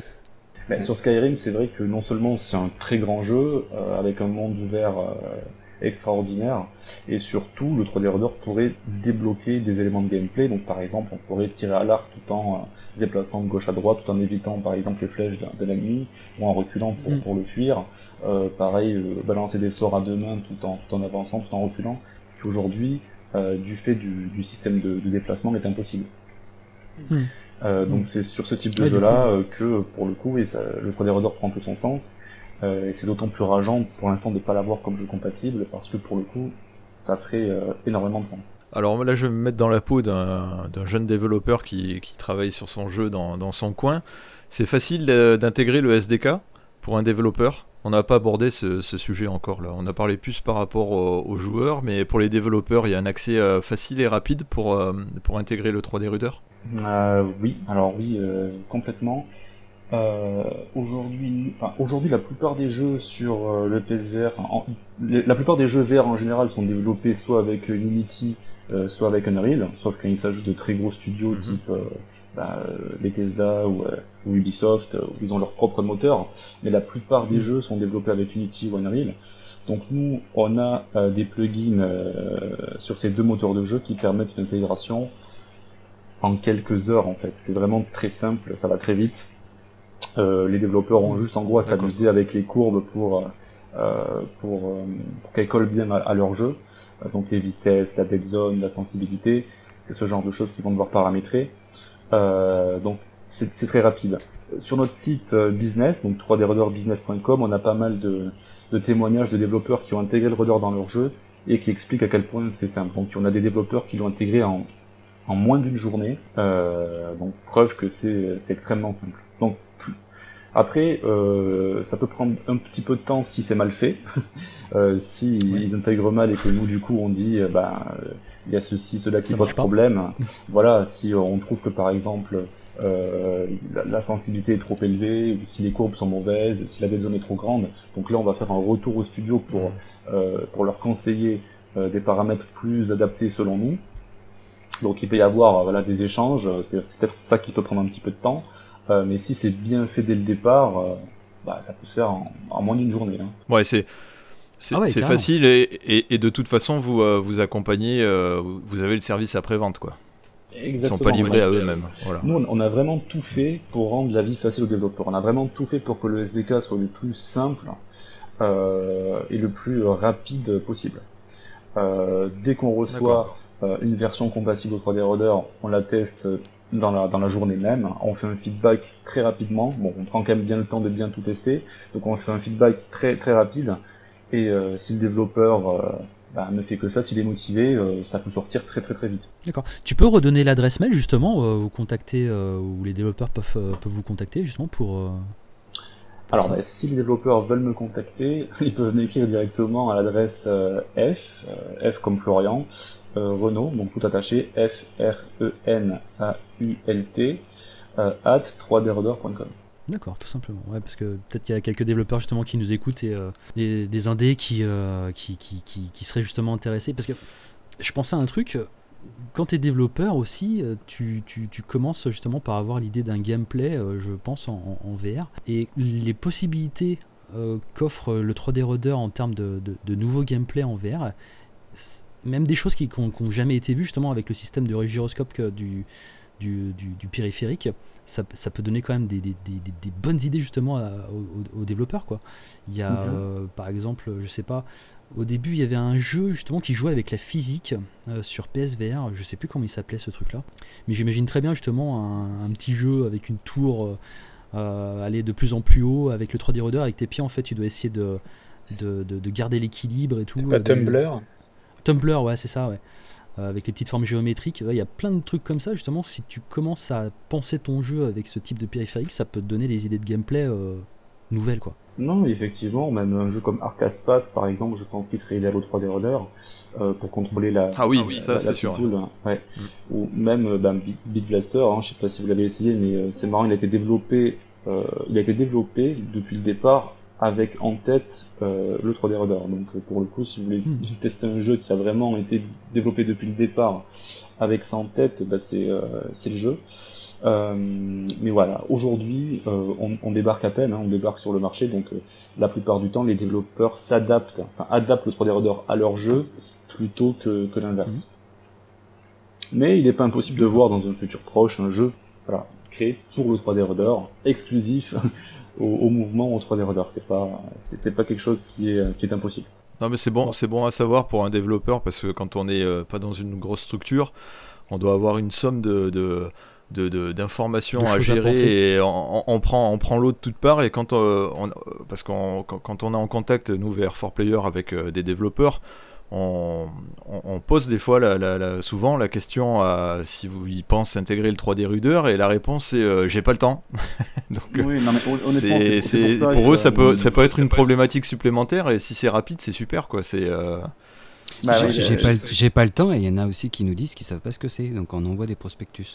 Mais sur Skyrim, c'est vrai que non seulement c'est un très grand jeu, euh, avec un monde ouvert euh, extraordinaire, et surtout, le trois D Ruder pourrait débloquer des éléments de gameplay, donc par exemple, on pourrait tirer à l'arc tout en euh, se déplaçant de gauche à droite, tout en évitant par exemple les flèches de, de l'ennemi, ou en reculant pour, mm. pour le fuir, euh, pareil, euh, balancer des sorts à deux mains tout en, tout en avançant, tout en reculant, ce qui aujourd'hui, euh, du fait du, du système de, de déplacement, est impossible. Mm. Euh, donc mm. c'est sur ce type de ouais, jeu-là euh, que, pour le coup, et ça, le trois D Ruder prend tout son sens. Euh, et c'est d'autant plus rageant pour l'instant de ne pas l'avoir comme jeu compatible, parce que pour le coup, ça ferait euh, énormément de sens. Alors là, je vais me mettre dans la peau d'un, d'un jeune développeur qui, qui travaille sur son jeu dans, dans son coin. C'est facile d'intégrer le S D K pour un développeur. On n'a pas abordé ce, ce sujet encore là. On a parlé plus par rapport aux, aux joueurs, mais pour les développeurs, il y a un accès euh, facile et rapide pour, euh, pour intégrer le trois D Ruder. Euh, oui, alors oui, euh, complètement. Euh, aujourd'hui, enfin, aujourd'hui, la plupart des jeux sur euh, le P S V R, en, les, la plupart des jeux V R en général sont développés soit avec euh, Unity, euh, soit avec Unreal, sauf quand il s'agit de très gros studios mm-hmm. type euh, bah, Bethesda ou, euh, ou Ubisoft, où ils ont leur propre moteur, mais la plupart des mm-hmm. jeux sont développés avec Unity ou Unreal. Donc nous, on a euh, des plugins euh, sur ces deux moteurs de jeu qui permettent une intégration en quelques heures en fait. C'est vraiment très simple, ça va très vite. Euh, les développeurs ont juste en gros à s'amuser avec les courbes pour, euh, pour, euh, pour qu'elles collent bien à, à leur jeu. Euh, donc les vitesses, la dead zone, la sensibilité, c'est ce genre de choses qu'ils vont devoir paramétrer. Euh, donc c'est, c'est très rapide. Sur notre site euh, business, donc trois d ruder business point com, on a pas mal de, de témoignages de développeurs qui ont intégré le Ruder dans leur jeu et qui expliquent à quel point c'est simple. Donc on a des développeurs qui l'ont intégré en, en moins d'une journée, euh, donc preuve que c'est, c'est extrêmement simple. Donc après, euh, ça peut prendre un petit peu de temps si c'est mal fait, euh, si oui. ils intègrent mal et que nous du coup on dit, euh, bah, il y a ceci, cela qui pose problème. Voilà, si on trouve que par exemple euh, la, la sensibilité est trop élevée, ou si les courbes sont mauvaises, si la dead zone est trop grande, donc là on va faire un retour au studio pour euh, pour leur conseiller euh, des paramètres plus adaptés selon nous. Donc il peut y avoir euh, voilà, des échanges, c'est, c'est peut-être ça qui peut prendre un petit peu de temps, euh, mais si c'est bien fait dès le départ, euh, bah, ça peut se faire en, en moins d'une journée. Hein. Ouais, c'est, c'est, Ah ouais, c'est carrément. facile et, et, et de toute façon, vous, euh, vous accompagnez, euh, vous avez le service après-vente, quoi. Ils ne sont pas livrés à eux-mêmes. Voilà. Nous, on a vraiment tout fait pour rendre la vie facile aux développeurs. On a vraiment tout fait pour que le S D K soit le plus simple euh, et le plus rapide possible. Euh, dès qu'on reçoit euh, une version compatible au trois D Reader, on la teste dans la, dans la journée même. On fait un feedback très rapidement. Bon, on prend quand même bien le temps de bien tout tester. Donc on fait un feedback très, très rapide. Et euh, si le développeur euh, bah, ne fait que ça, s'il est motivé, euh, ça peut sortir très très très vite. D'accord. Tu peux redonner l'adresse mail justement euh, où contacter, euh, où les développeurs peuvent, euh, peuvent vous contacter justement pour. Euh, pour Alors, bah, si les développeurs veulent me contacter, ils peuvent m'écrire directement à l'adresse euh, F, euh, F comme Florian, euh, Renault, donc tout attaché, F R E N A U L T, euh, at trois d reader point com. D'accord, tout simplement. Ouais, parce que peut-être qu'il y a quelques développeurs justement qui nous écoutent et euh, des, des indés qui, euh, qui, qui, qui, qui seraient justement intéressés. Parce que je pensais à un truc, quand tu es développeur aussi, tu, tu, tu commences justement par avoir l'idée d'un gameplay, euh, je pense, en, en V R. Et les possibilités euh, qu'offre le trois D Reader en termes de, de, de nouveaux gameplay en V R, même des choses qui n'ont jamais été vues justement avec le système de gyroscope du, du, du, du périphérique, ça, ça peut donner quand même des, des, des, des bonnes idées justement à, aux, aux développeurs, quoi. Il y a mm-hmm. euh, par exemple, je sais pas, au début il y avait un jeu justement qui jouait avec la physique euh, sur P S V R, je sais plus comment il s'appelait ce truc là, mais j'imagine très bien justement un, un petit jeu avec une tour euh, euh, aller de plus en plus haut avec le trois D Reader, avec tes pieds en fait tu dois essayer de, de, de, de garder l'équilibre et tout. C'est pas de... Tumblr Tumblr, ouais, c'est ça, ouais. Euh, avec les petites formes géométriques, il ouais, y a plein de trucs comme ça, justement. Si tu commences à penser ton jeu avec ce type de périphérique, ça peut te donner des idées de gameplay euh, nouvelles, quoi. Non, effectivement, même un jeu comme Arcaspath, par exemple, je pense qu'il serait idéal au trois D Reader euh, pour contrôler la. Ah oui, oui, ça la, c'est la sûr. Tool, hein. Ouais. Mm. Ou même euh, ben, Beat Blaster, hein, je sais pas si vous l'avez essayé, mais euh, c'est marrant, il a été développé, euh, il a été développé depuis le départ avec en tête euh, le trois D Reader. Donc euh, pour le coup, si vous voulez mmh. tester un jeu qui a vraiment été développé depuis le départ avec ça en tête, bah, c'est, euh, c'est le jeu. Euh, mais voilà, aujourd'hui, euh, on, on débarque à peine, hein, on débarque sur le marché, donc euh, la plupart du temps, les développeurs s'adaptent, enfin adaptent le trois D Reader à leur jeu plutôt que, que l'inverse. Mmh. Mais il n'est pas impossible de voir dans un futur proche un jeu voilà, créé pour le trois D Reader, exclusif Au, au mouvement au trois D Reader, c'est pas c'est, c'est pas quelque chose qui est qui est impossible. Non mais c'est bon, ouais. c'est bon à savoir pour un développeur parce que quand on n'est euh, pas dans une grosse structure, on doit avoir une somme de de, de, de d'informations de à gérer à et on, on prend on prend l'eau de toutes parts et quand euh, on parce qu'on quand, quand on est en contact nous V R quatre Player avec euh, des développeurs, On, on, on pose des fois la, la, la, souvent la question à si vous y pensez intégrer le trois D Reader et la réponse c'est euh, j'ai pas le temps. Donc oui, non, mais honnêtement, c'est, c'est, c'est pour, ça pour eux ça peut euh, ça peut être une problématique supplémentaire et si c'est rapide c'est super quoi. C'est euh... bah, j'ai, oui, j'ai, pas, j'ai pas le temps et il y en a aussi qui nous disent qu'ils savent pas ce que c'est donc on envoie des prospectus.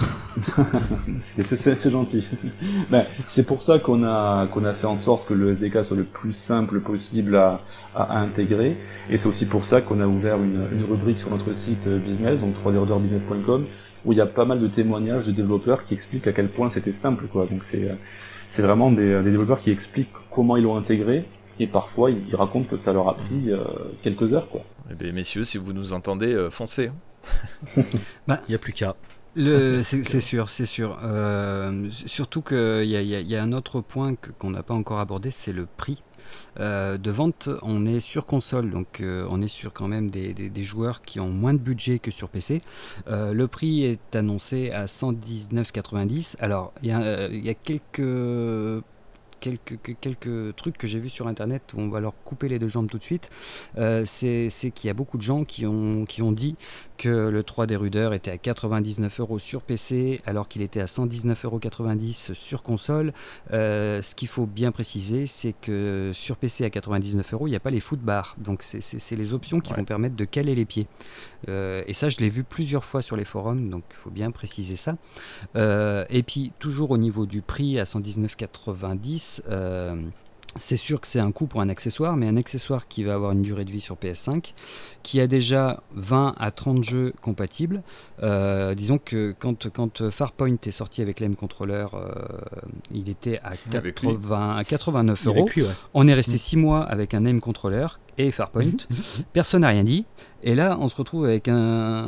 c'est, c'est, c'est gentil. Ben, c'est pour ça qu'on a, qu'on a fait en sorte que le S D K soit le plus simple possible à, à, à intégrer. Et c'est aussi pour ça qu'on a ouvert une, une rubrique sur notre site business, donc trois d reader business point com, où il y a pas mal de témoignages de développeurs qui expliquent à quel point c'était simple, quoi. Donc c'est, c'est vraiment des, des développeurs qui expliquent comment ils l'ont intégré. Et parfois, ils racontent que ça leur a pris euh, quelques heures, quoi. Eh bien, messieurs, si vous nous entendez, euh, foncez. bah, il n'y a plus qu'à. Le, c'est, c'est sûr, c'est sûr. Euh, surtout qu'il y, y, y a un autre point que, qu'on n'a pas encore abordé, c'est le prix. Euh, de vente, on est sur console, donc euh, on est sur quand même des, des, des joueurs qui ont moins de budget que sur P C. Euh, le prix est annoncé à cent dix-neuf quatre-vingt-dix. Alors, il y, euh, y a quelques... Quelques, quelques trucs que j'ai vus sur internet où on va leur couper les deux jambes tout de suite, euh, c'est, c'est qu'il y a beaucoup de gens qui ont, qui ont dit que le trois D Reader était à quatre-vingt-dix-neuf euros sur P C alors qu'il était à cent dix-neuf euros quatre-vingt-dix sur console. Euh, ce qu'il faut bien préciser, c'est que sur P C à quatre-vingt-dix-neuf euros, il n'y a pas les footbars, donc c'est, c'est, c'est les options qui ouais. vont permettre de caler les pieds. Euh, et ça, je l'ai vu plusieurs fois sur les forums, donc il faut bien préciser ça. Euh, et puis, toujours au niveau du prix à cent dix-neuf quatre-vingt-dix, Euh, c'est sûr que c'est un coût pour un accessoire, mais un accessoire qui va avoir une durée de vie sur P S cinq, qui a déjà vingt à trente jeux compatibles. Euh, disons que quand, quand Farpoint est sorti avec l'M Controller, euh, il était à, quatre-vingts, à quatre-vingt-neuf euros. Lui, ouais. On est resté six mois avec un M Controller et Farpoint. Personne n'a rien dit. Et là, on se retrouve avec un,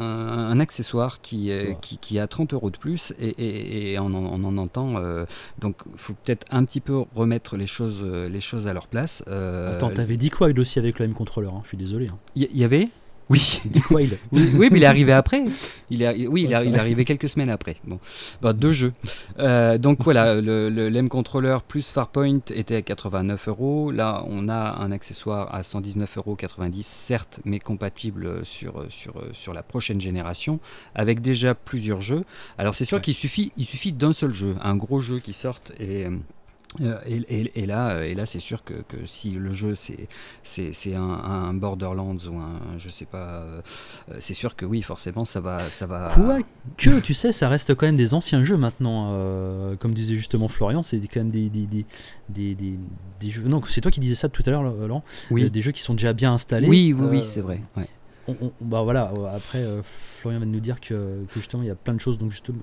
un accessoire qui, ouais. qui, qui a trente euros de plus et, et, et on, en, on en entend. Euh, donc, il faut peut-être un petit peu remettre les choses, les choses à leur place. Euh, Attends, t'avais dit quoi aussi avec le M Controller, hein, je suis désolé. Il hein. y, y avait Oui. Dick Wilde. oui, oui, mais il est arrivé après. Il est, oui, il, est, il est arrivé quelques semaines après. Bon, bon deux jeux. Euh, donc voilà, le, le l'M Controller plus Farpoint était à quatre-vingt-neuf euros. Là, on a un accessoire à cent dix-neuf euros quatre-vingt-dix, certes, mais compatible sur, sur, sur la prochaine génération, avec déjà plusieurs jeux. Alors c'est sûr ouais. qu'il suffit, il suffit d'un seul jeu, un gros jeu qui sorte et... Euh, et, et, et là, et là c'est sûr que, que si le jeu c'est, c'est, c'est un, un Borderlands ou un, je sais pas, euh, c'est sûr que oui, forcément, ça va, ça va. Quoique, tu sais, ça reste quand même des anciens jeux maintenant. Euh, comme disait justement Florian, c'est quand même des, des, des, des, des, des jeux. Non, c'est toi qui disais ça tout à l'heure, Laurent. Oui. Euh, des jeux qui sont déjà bien installés. Oui, oui, euh, oui, c'est vrai. Ouais. On, on, bah voilà. Après, euh, Florian va nous dire que, que justement, il y a plein de choses, donc justement,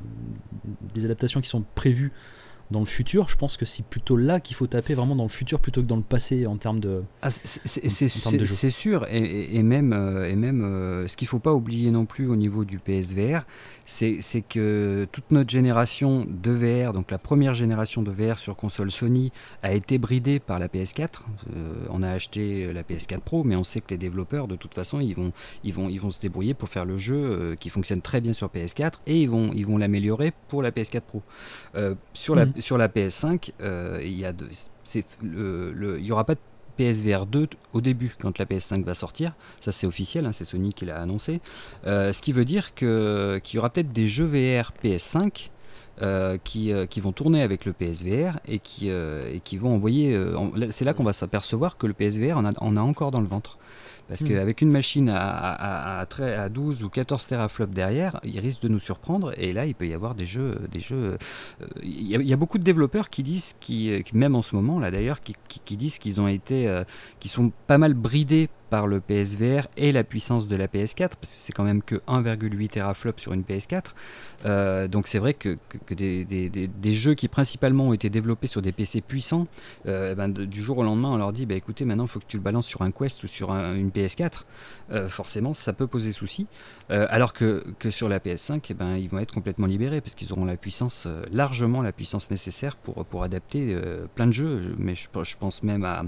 des adaptations qui sont prévues dans le futur. Je pense que c'est plutôt là qu'il faut taper, vraiment dans le futur plutôt que dans le passé en termes de ah, c'est, c'est, c'est, c'est, c'est sûr, et, et, et même, euh, et même euh, ce qu'il ne faut pas oublier non plus au niveau du P S V R, c'est, c'est que toute notre génération de V R, donc la première génération de V R sur console Sony, a été bridée par la P S quatre. Euh, on a acheté la P S quatre Pro, mais on sait que les développeurs, de toute façon, ils vont, ils vont, ils vont se débrouiller pour faire le jeu euh, qui fonctionne très bien sur P S quatre, et ils vont, ils vont l'améliorer pour la P S quatre Pro. Euh, sur la, mmh. Sur la P S cinq, euh, il y a de, c'est le, le, il y aura pas de P S V R deux au début quand la P S cinq va sortir. Ça c'est officiel, hein, c'est Sony qui l'a annoncé. Euh, ce qui veut dire que, qu'il y aura peut-être des jeux V R P S cinq euh, qui, euh, qui vont tourner avec le P S V R et qui, euh, et qui vont envoyer... Euh, en, c'est là qu'on va s'apercevoir que le P S V R en a, en a encore dans le ventre. Parce qu'avec une machine à, à, à, à douze ou quatorze teraflops derrière, il risque de nous surprendre. Et là, il peut y avoir des jeux. Des jeux euh, il, y a, il y a beaucoup de développeurs qui disent, qui, même en ce moment, là d'ailleurs, qui, qui, qui disent qu'ils ont été, euh, qui sont pas mal bridés par le P S V R et la puissance de la P S quatre, parce que c'est quand même que un virgule huit teraflops sur une P S quatre. Euh, donc c'est vrai que, que, que des, des, des, des jeux qui principalement ont été développés sur des P C puissants, euh, ben, de, du jour au lendemain, on leur dit bah, écoutez, maintenant il faut que tu le balances sur un Quest ou sur un, une P S quatre. Euh, forcément, ça peut poser souci. Euh, alors que, que sur la P S cinq, eh ben, ils vont être complètement libérés parce qu'ils auront la puissance, euh, largement la puissance nécessaire pour, pour adapter euh, plein de jeux. Mais je, je pense même à,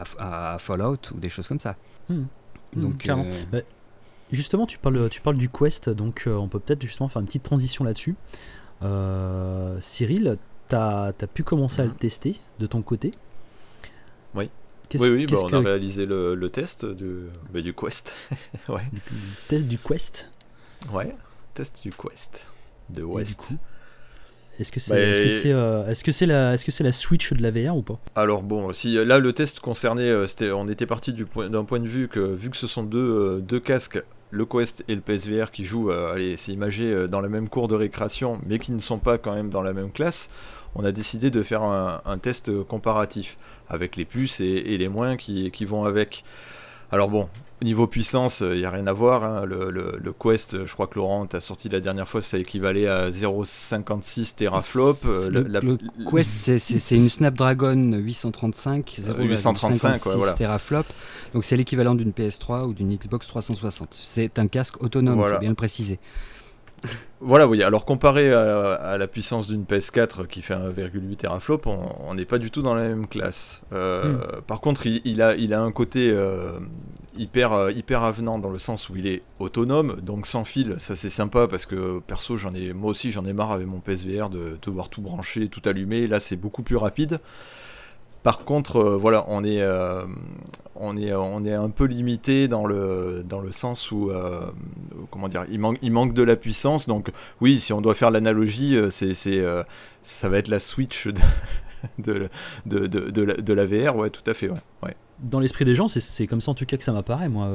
à, à Fallout ou des choses comme ça. Mmh. Donc, mmh, euh... bah, justement, tu parles, tu parles du Quest, donc euh, on peut peut-être justement faire une petite transition là-dessus. Euh, Cyril, tu as pu commencer mmh. à le tester de ton côté. Oui. Qu'est-ce, oui, oui, bah, on que... a réalisé le, le test du, bah, du Quest. ouais. Du, test du Quest. Ouais, test du Quest de West. Est-ce que c'est, bah, est-ce que c'est, euh, est-ce que c'est la, est-ce que c'est la Switch de la V R ou pas ? Alors bon, si là le test concernait, euh, c'était, on était parti du point, d'un point de vue que vu que ce sont deux, euh, deux casques, le Quest et le P S V R qui jouent, euh, allez, c'est imagé euh, dans la même cour de récréation, mais qui ne sont pas quand même dans la même classe. On a décidé de faire un, un test comparatif avec les puces et, et les moins qui, qui vont avec. Alors bon, niveau puissance, il n'y a rien à voir. Hein. Le, le, le Quest, je crois que Laurent t'a sorti la dernière fois, ça équivalait à zéro virgule cinquante-six teraflops. Le, la, le Quest, c'est, c'est, c'est une Snapdragon huit cent trente-cinq, zéro virgule cinquante-six ouais, voilà. teraflops. Donc c'est l'équivalent d'une P S trois ou d'une Xbox trois cent soixante. C'est un casque autonome, il voilà. faut bien le préciser. Voilà, oui. Alors comparé à, à la puissance d'une P S quatre qui fait un virgule huit teraflop, on n'est pas du tout dans la même classe. Euh, mm. Par contre, il, il, a, il a un côté euh, hyper, hyper avenant dans le sens où il est autonome, donc sans fil. Ça c'est sympa parce que perso, j'en ai, moi aussi, j'en ai marre avec mon P S V R de devoir tout brancher, tout allumer. Là, c'est beaucoup plus rapide. Par contre, euh, voilà, on est, euh, on est, on est un peu limité dans le, dans le sens où, euh, comment dire, il manque, il manque de la puissance. Donc, oui, si on doit faire l'analogie, c'est, c'est, euh, ça va être la Switch de, de, de, de, de, la, de la V R, ouais, tout à fait, ouais. ouais. Dans l'esprit des gens, c'est, c'est comme ça en tout cas que ça m'apparaît, moi.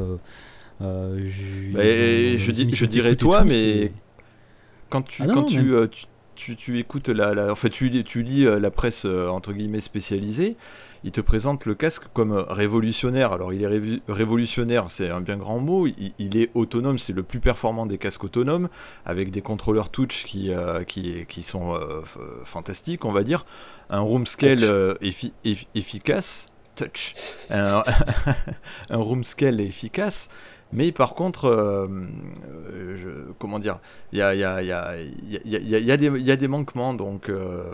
Euh, je, bah, je, dis, je dirais toi, tout, mais c'est... quand tu, ah non, quand tu, euh, tu tu, tu écoutes la, la, en fait, tu, tu lis la presse euh, entre guillemets spécialisée, il te présente le casque comme révolutionnaire. Alors il est ré- révolutionnaire, c'est un bien grand mot. Il, il est autonome, c'est le plus performant des casques autonomes, avec des contrôleurs touch qui euh, qui, qui sont euh, f- fantastiques, on va dire. Un room scale euh, effi- eff- efficace, touch, un, un room scale efficace. Mais par contre, euh, euh, je, comment dire, il y a, y, a, y, a, y, a, y, a, y, a des, y a des manquements, donc euh,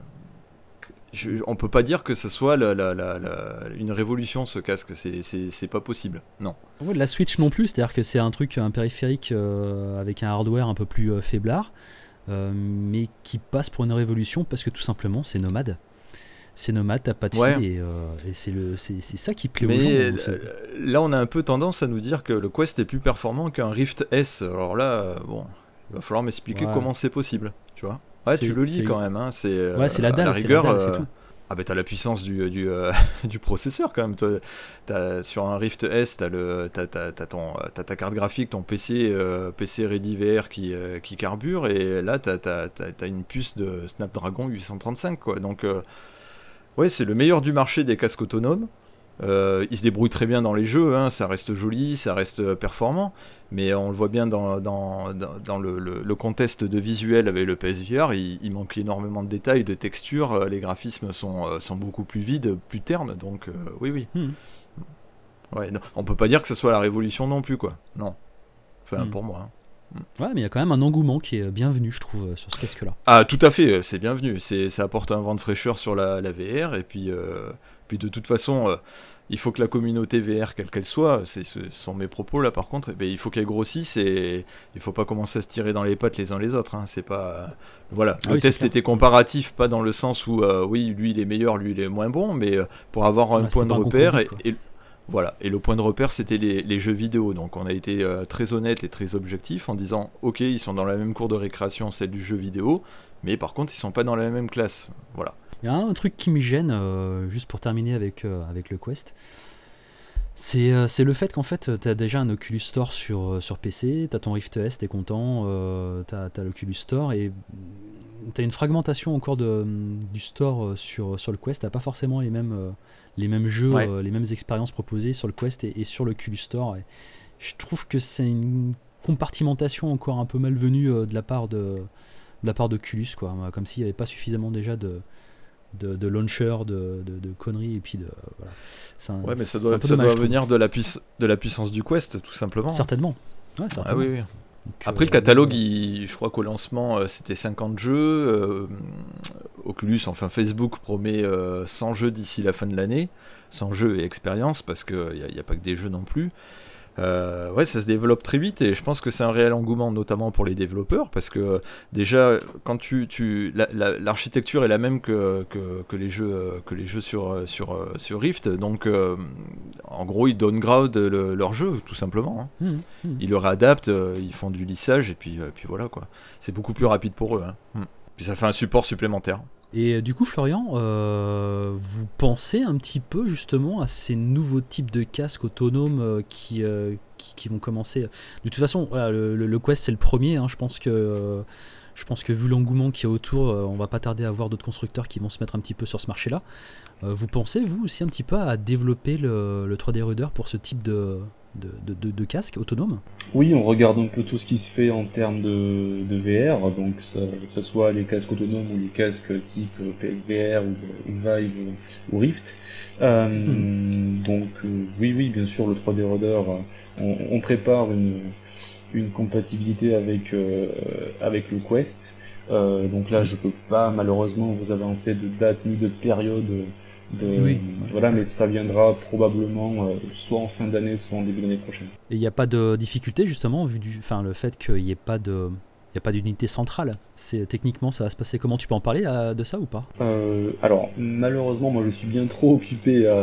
je, on peut pas dire que ce soit la, la, la, la, une révolution ce casque, c'est, c'est, c'est pas possible, non. Ouais, la Switch non plus, c'est-à-dire que c'est un truc, un périphérique euh, avec un hardware un peu plus euh, faiblard, euh, mais qui passe pour une révolution parce que tout simplement c'est nomade. C'est nomade, t'as pas de ouais. fil et, euh, et c'est, le, c'est, c'est ça qui plaît mais aux gens. L- là, on a un peu tendance à nous dire que le Quest est plus performant qu'un Rift S. Alors là, euh, bon, il va falloir m'expliquer ouais. comment c'est possible, tu vois. Ouais, c'est, tu le lis quand même, hein. C'est, ouais, c'est la dalle, à la rigueur, c'est la dalle, euh, c'est tout. Ah bah t'as la puissance du, du, euh, du processeur quand même. Toi, t'as, sur un Rift S, t'as, le, t'as, t'as, t'as, ton, t'as ta carte graphique, ton P C, euh, P C Ready V R qui, euh, qui carbure, et là t'as, t'as, t'as, t'as une puce de Snapdragon huit cent trente-cinq, quoi. Donc... Euh, ouais, c'est le meilleur du marché des casques autonomes. Euh, il se débrouille très bien dans les jeux, hein, ça reste joli, ça reste performant, mais on le voit bien dans, dans, dans, dans le, le, le contest de visuel avec le P S V R, il, il manque énormément de détails, de textures, les graphismes sont, sont beaucoup plus vides, plus ternes, donc euh, oui, oui. Hmm. Ouais, non, on peut pas dire que ce soit la révolution non plus, quoi. Non. Enfin, hmm. pour moi. Hein. Ouais, mais il y a quand même un engouement qui est bienvenu, je trouve, sur ce casque-là. Ah, tout à fait, c'est bienvenu. C'est, ça apporte un vent de fraîcheur sur la, la V R, et puis, euh, puis de toute façon, euh, il faut que la communauté V R, quelle qu'elle soit, c'est, ce sont mes propos là par contre, eh bien, il faut qu'elle grossisse, et il faut pas commencer à se tirer dans les pattes les uns les autres. Hein, c'est pas, voilà. Le ah oui, test était comparatif, pas dans le sens où, euh, oui, lui il est meilleur, lui il est moins bon, mais euh, pour avoir un ouais, point de repère, un et, et voilà, et le point de repère c'était les, les jeux vidéo, donc on a été euh, très honnête et très objectif en disant ok, ils sont dans la même cour de récréation, celle du jeu vidéo, mais par contre ils sont pas dans la même classe, voilà. Il y a un truc qui me gêne, euh, juste pour terminer avec, euh, avec le Quest, c'est, euh, c'est le fait qu'en fait t'as déjà un Oculus Store sur, sur P C, t'as ton Rift S, t'es content, euh, t'as, t'as l'Oculus Store, et t'as une fragmentation encore de, du store sur, sur le Quest, t'as pas forcément les mêmes... Euh, les mêmes jeux, ouais. euh, les mêmes expériences proposées sur le Quest et, et sur le Oculus Store. Et je trouve que c'est une compartimentation encore un peu malvenue euh, de la part de, de la part d'Oculus, quoi. Comme s'il n'y avait pas suffisamment déjà de, de, de launcher, de, de, de conneries, et puis de... Euh, voilà. C'est un, ouais, mais ça doit, ça dommage, doit venir de la, puiss- de la puissance du Quest, tout simplement. Certainement. Ouais, certainement. Ah oui, oui. Donc, après, euh, le catalogue, il, je crois qu'au lancement, euh, c'était cinquante jeux. Euh, Oculus, enfin Facebook, promet euh, cent jeux d'ici la fin de l'année. cent jeux et expériences, parce qu'il n'y a, a pas que des jeux non plus. Euh, ouais, ça se développe très vite, et je pense que c'est un réel engouement, notamment pour les développeurs, parce que déjà, quand tu, tu la, la, l'architecture est la même que, que, que les jeux, que les jeux sur, sur, sur Rift, donc euh, en gros, ils downgrade le, leur jeu, tout simplement. Hein. Mmh, mmh. Ils le réadaptent, euh, ils font du lissage, et puis, euh, puis voilà, quoi. C'est beaucoup plus rapide pour eux. Hein. Mmh. Puis ça fait un support supplémentaire. Et du coup, Florian, euh, vous pensez un petit peu justement à ces nouveaux types de casques autonomes euh, qui, euh, qui, qui vont commencer. De toute façon, voilà, le, le, le Quest c'est le premier. Hein, je pense que euh, je pense que vu l'engouement qu'il y a autour, euh, on va pas tarder à voir d'autres constructeurs qui vont se mettre un petit peu sur ce marché-là. Euh, vous pensez vous aussi un petit peu à développer le, le trois D Reader pour ce type de De, de, de, de casque autonome? Oui, on regarde un peu tout ce qui se fait en termes de, de V R, donc ça, que ce soit les casques autonomes ou les casques type P S V R ou, ou Vive ou, ou Rift. Euh, mmh. Donc euh, oui, oui, bien sûr, le trois D Reader, on, on prépare une, une compatibilité avec, euh, avec le Quest. Euh, donc là, je peux pas malheureusement vous avancer de date ni de période. De, oui. Voilà, mais ça viendra probablement euh, soit en fin d'année, soit en début d'année prochaine. Et il n'y a pas de difficulté justement, vu du, enfin, le fait qu'il n'y ait pas de, il y a pas d'unité centrale. C'est techniquement, ça va se passer comment? Tu peux en parler à, de ça ou pas? euh, Alors malheureusement, moi je suis bien trop occupé à,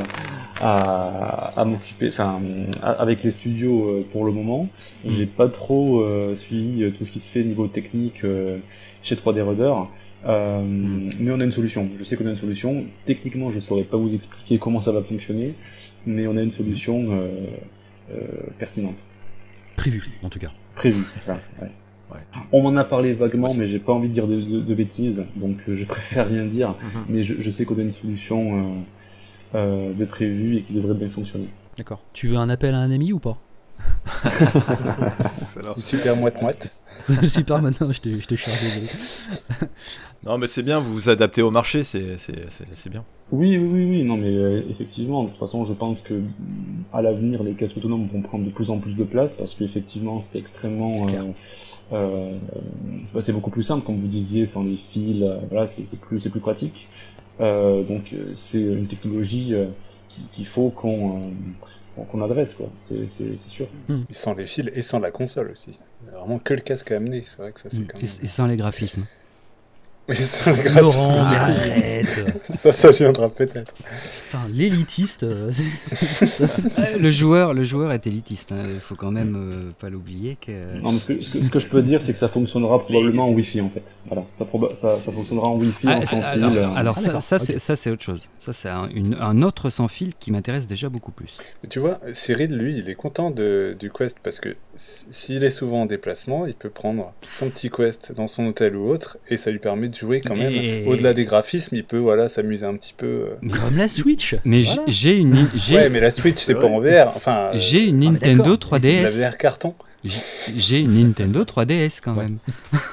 à, à m'occuper, enfin, avec les studios euh, pour le moment. Mmh. J'ai pas trop euh, suivi tout ce qui se fait niveau technique euh, chez trois D Reader. Euh, mmh. Mais on a une solution, je sais qu'on a une solution. Techniquement, je saurais pas vous expliquer comment ça va fonctionner, mais on a une solution euh, euh, pertinente. Prévue, en tout cas. Prévue, voilà, ouais. Ouais. on m'en a parlé vaguement, Ouais, mais j'ai pas envie de dire de, de- de bêtises, donc euh, je préfère rien dire. Mhm. Mais je, je sais qu'on a une solution euh, euh, de prévue et qui devrait bien fonctionner. D'accord. Tu veux un appel à un ami ou pas? Excellent. Super moite-moite. Super, maintenant je te, je te charge, désolé. Non, mais c'est bien, vous vous adaptez au marché, c'est, c'est, c'est, c'est bien. Oui, oui, oui, oui, non, mais euh, effectivement, de toute façon, je pense que mm, à l'avenir, les casques autonomes vont prendre de plus en plus de place parce qu'effectivement, c'est extrêmement. C'est clair. euh, euh, c'est pas- c'est beaucoup plus simple, comme vous disiez, sans les fils, euh, voilà, c'est c'est plus, c'est plus pratique. Euh, donc, euh, c'est une technologie euh, qui- qu'il faut qu'on euh, qu'on qu'on adresse, quoi, c'est c'est- c'est sûr. Et sans les fils et sans la console aussi. Il y a vraiment que le casque à amener, c'est vrai que ça c'est Mm. quand Et, même... et sans les graphismes. Et sans le graphisme, Laurent, du coup, arrête. ça, ça viendra peut-être. Putain, l'élitiste. euh, c'est- ça. Euh, le joueur, le joueur est élitiste. hein. Il faut quand même euh, pas l'oublier que. Non, mais ce que, ce que, ce que je peux dire, c'est que ça fonctionnera probablement en Wi-Fi, en fait. Voilà, ça, proba- ça, ça fonctionnera en Wi-Fi, Ah, en c'est- sans fil. alors, euh. alors Ah, ça, d'accord, ça, ok. c'est, ça c'est autre chose. Ça c'est un, une- un autre sans fil qui m'intéresse déjà beaucoup plus. Mais tu vois, Cyril, lui, il est content de, du Quest parce que s- s'il est souvent en déplacement, il peut prendre son petit Quest dans son hôtel ou autre et ça lui permet de jouer quand même. Mais- Au-delà des graphismes, il peut voilà, s'amuser un petit peu. euh. Comme la Switch. Mais Voilà. j'ai- j'ai une, Nin- j'ai, Ouais, mais la Switch, c'est pas en V R. Enfin, euh, j'ai une Ah, mais Nintendo d'accord. trois D S. la V R carton. J'ai j'ai une Nintendo trois D S quand Ouais. même.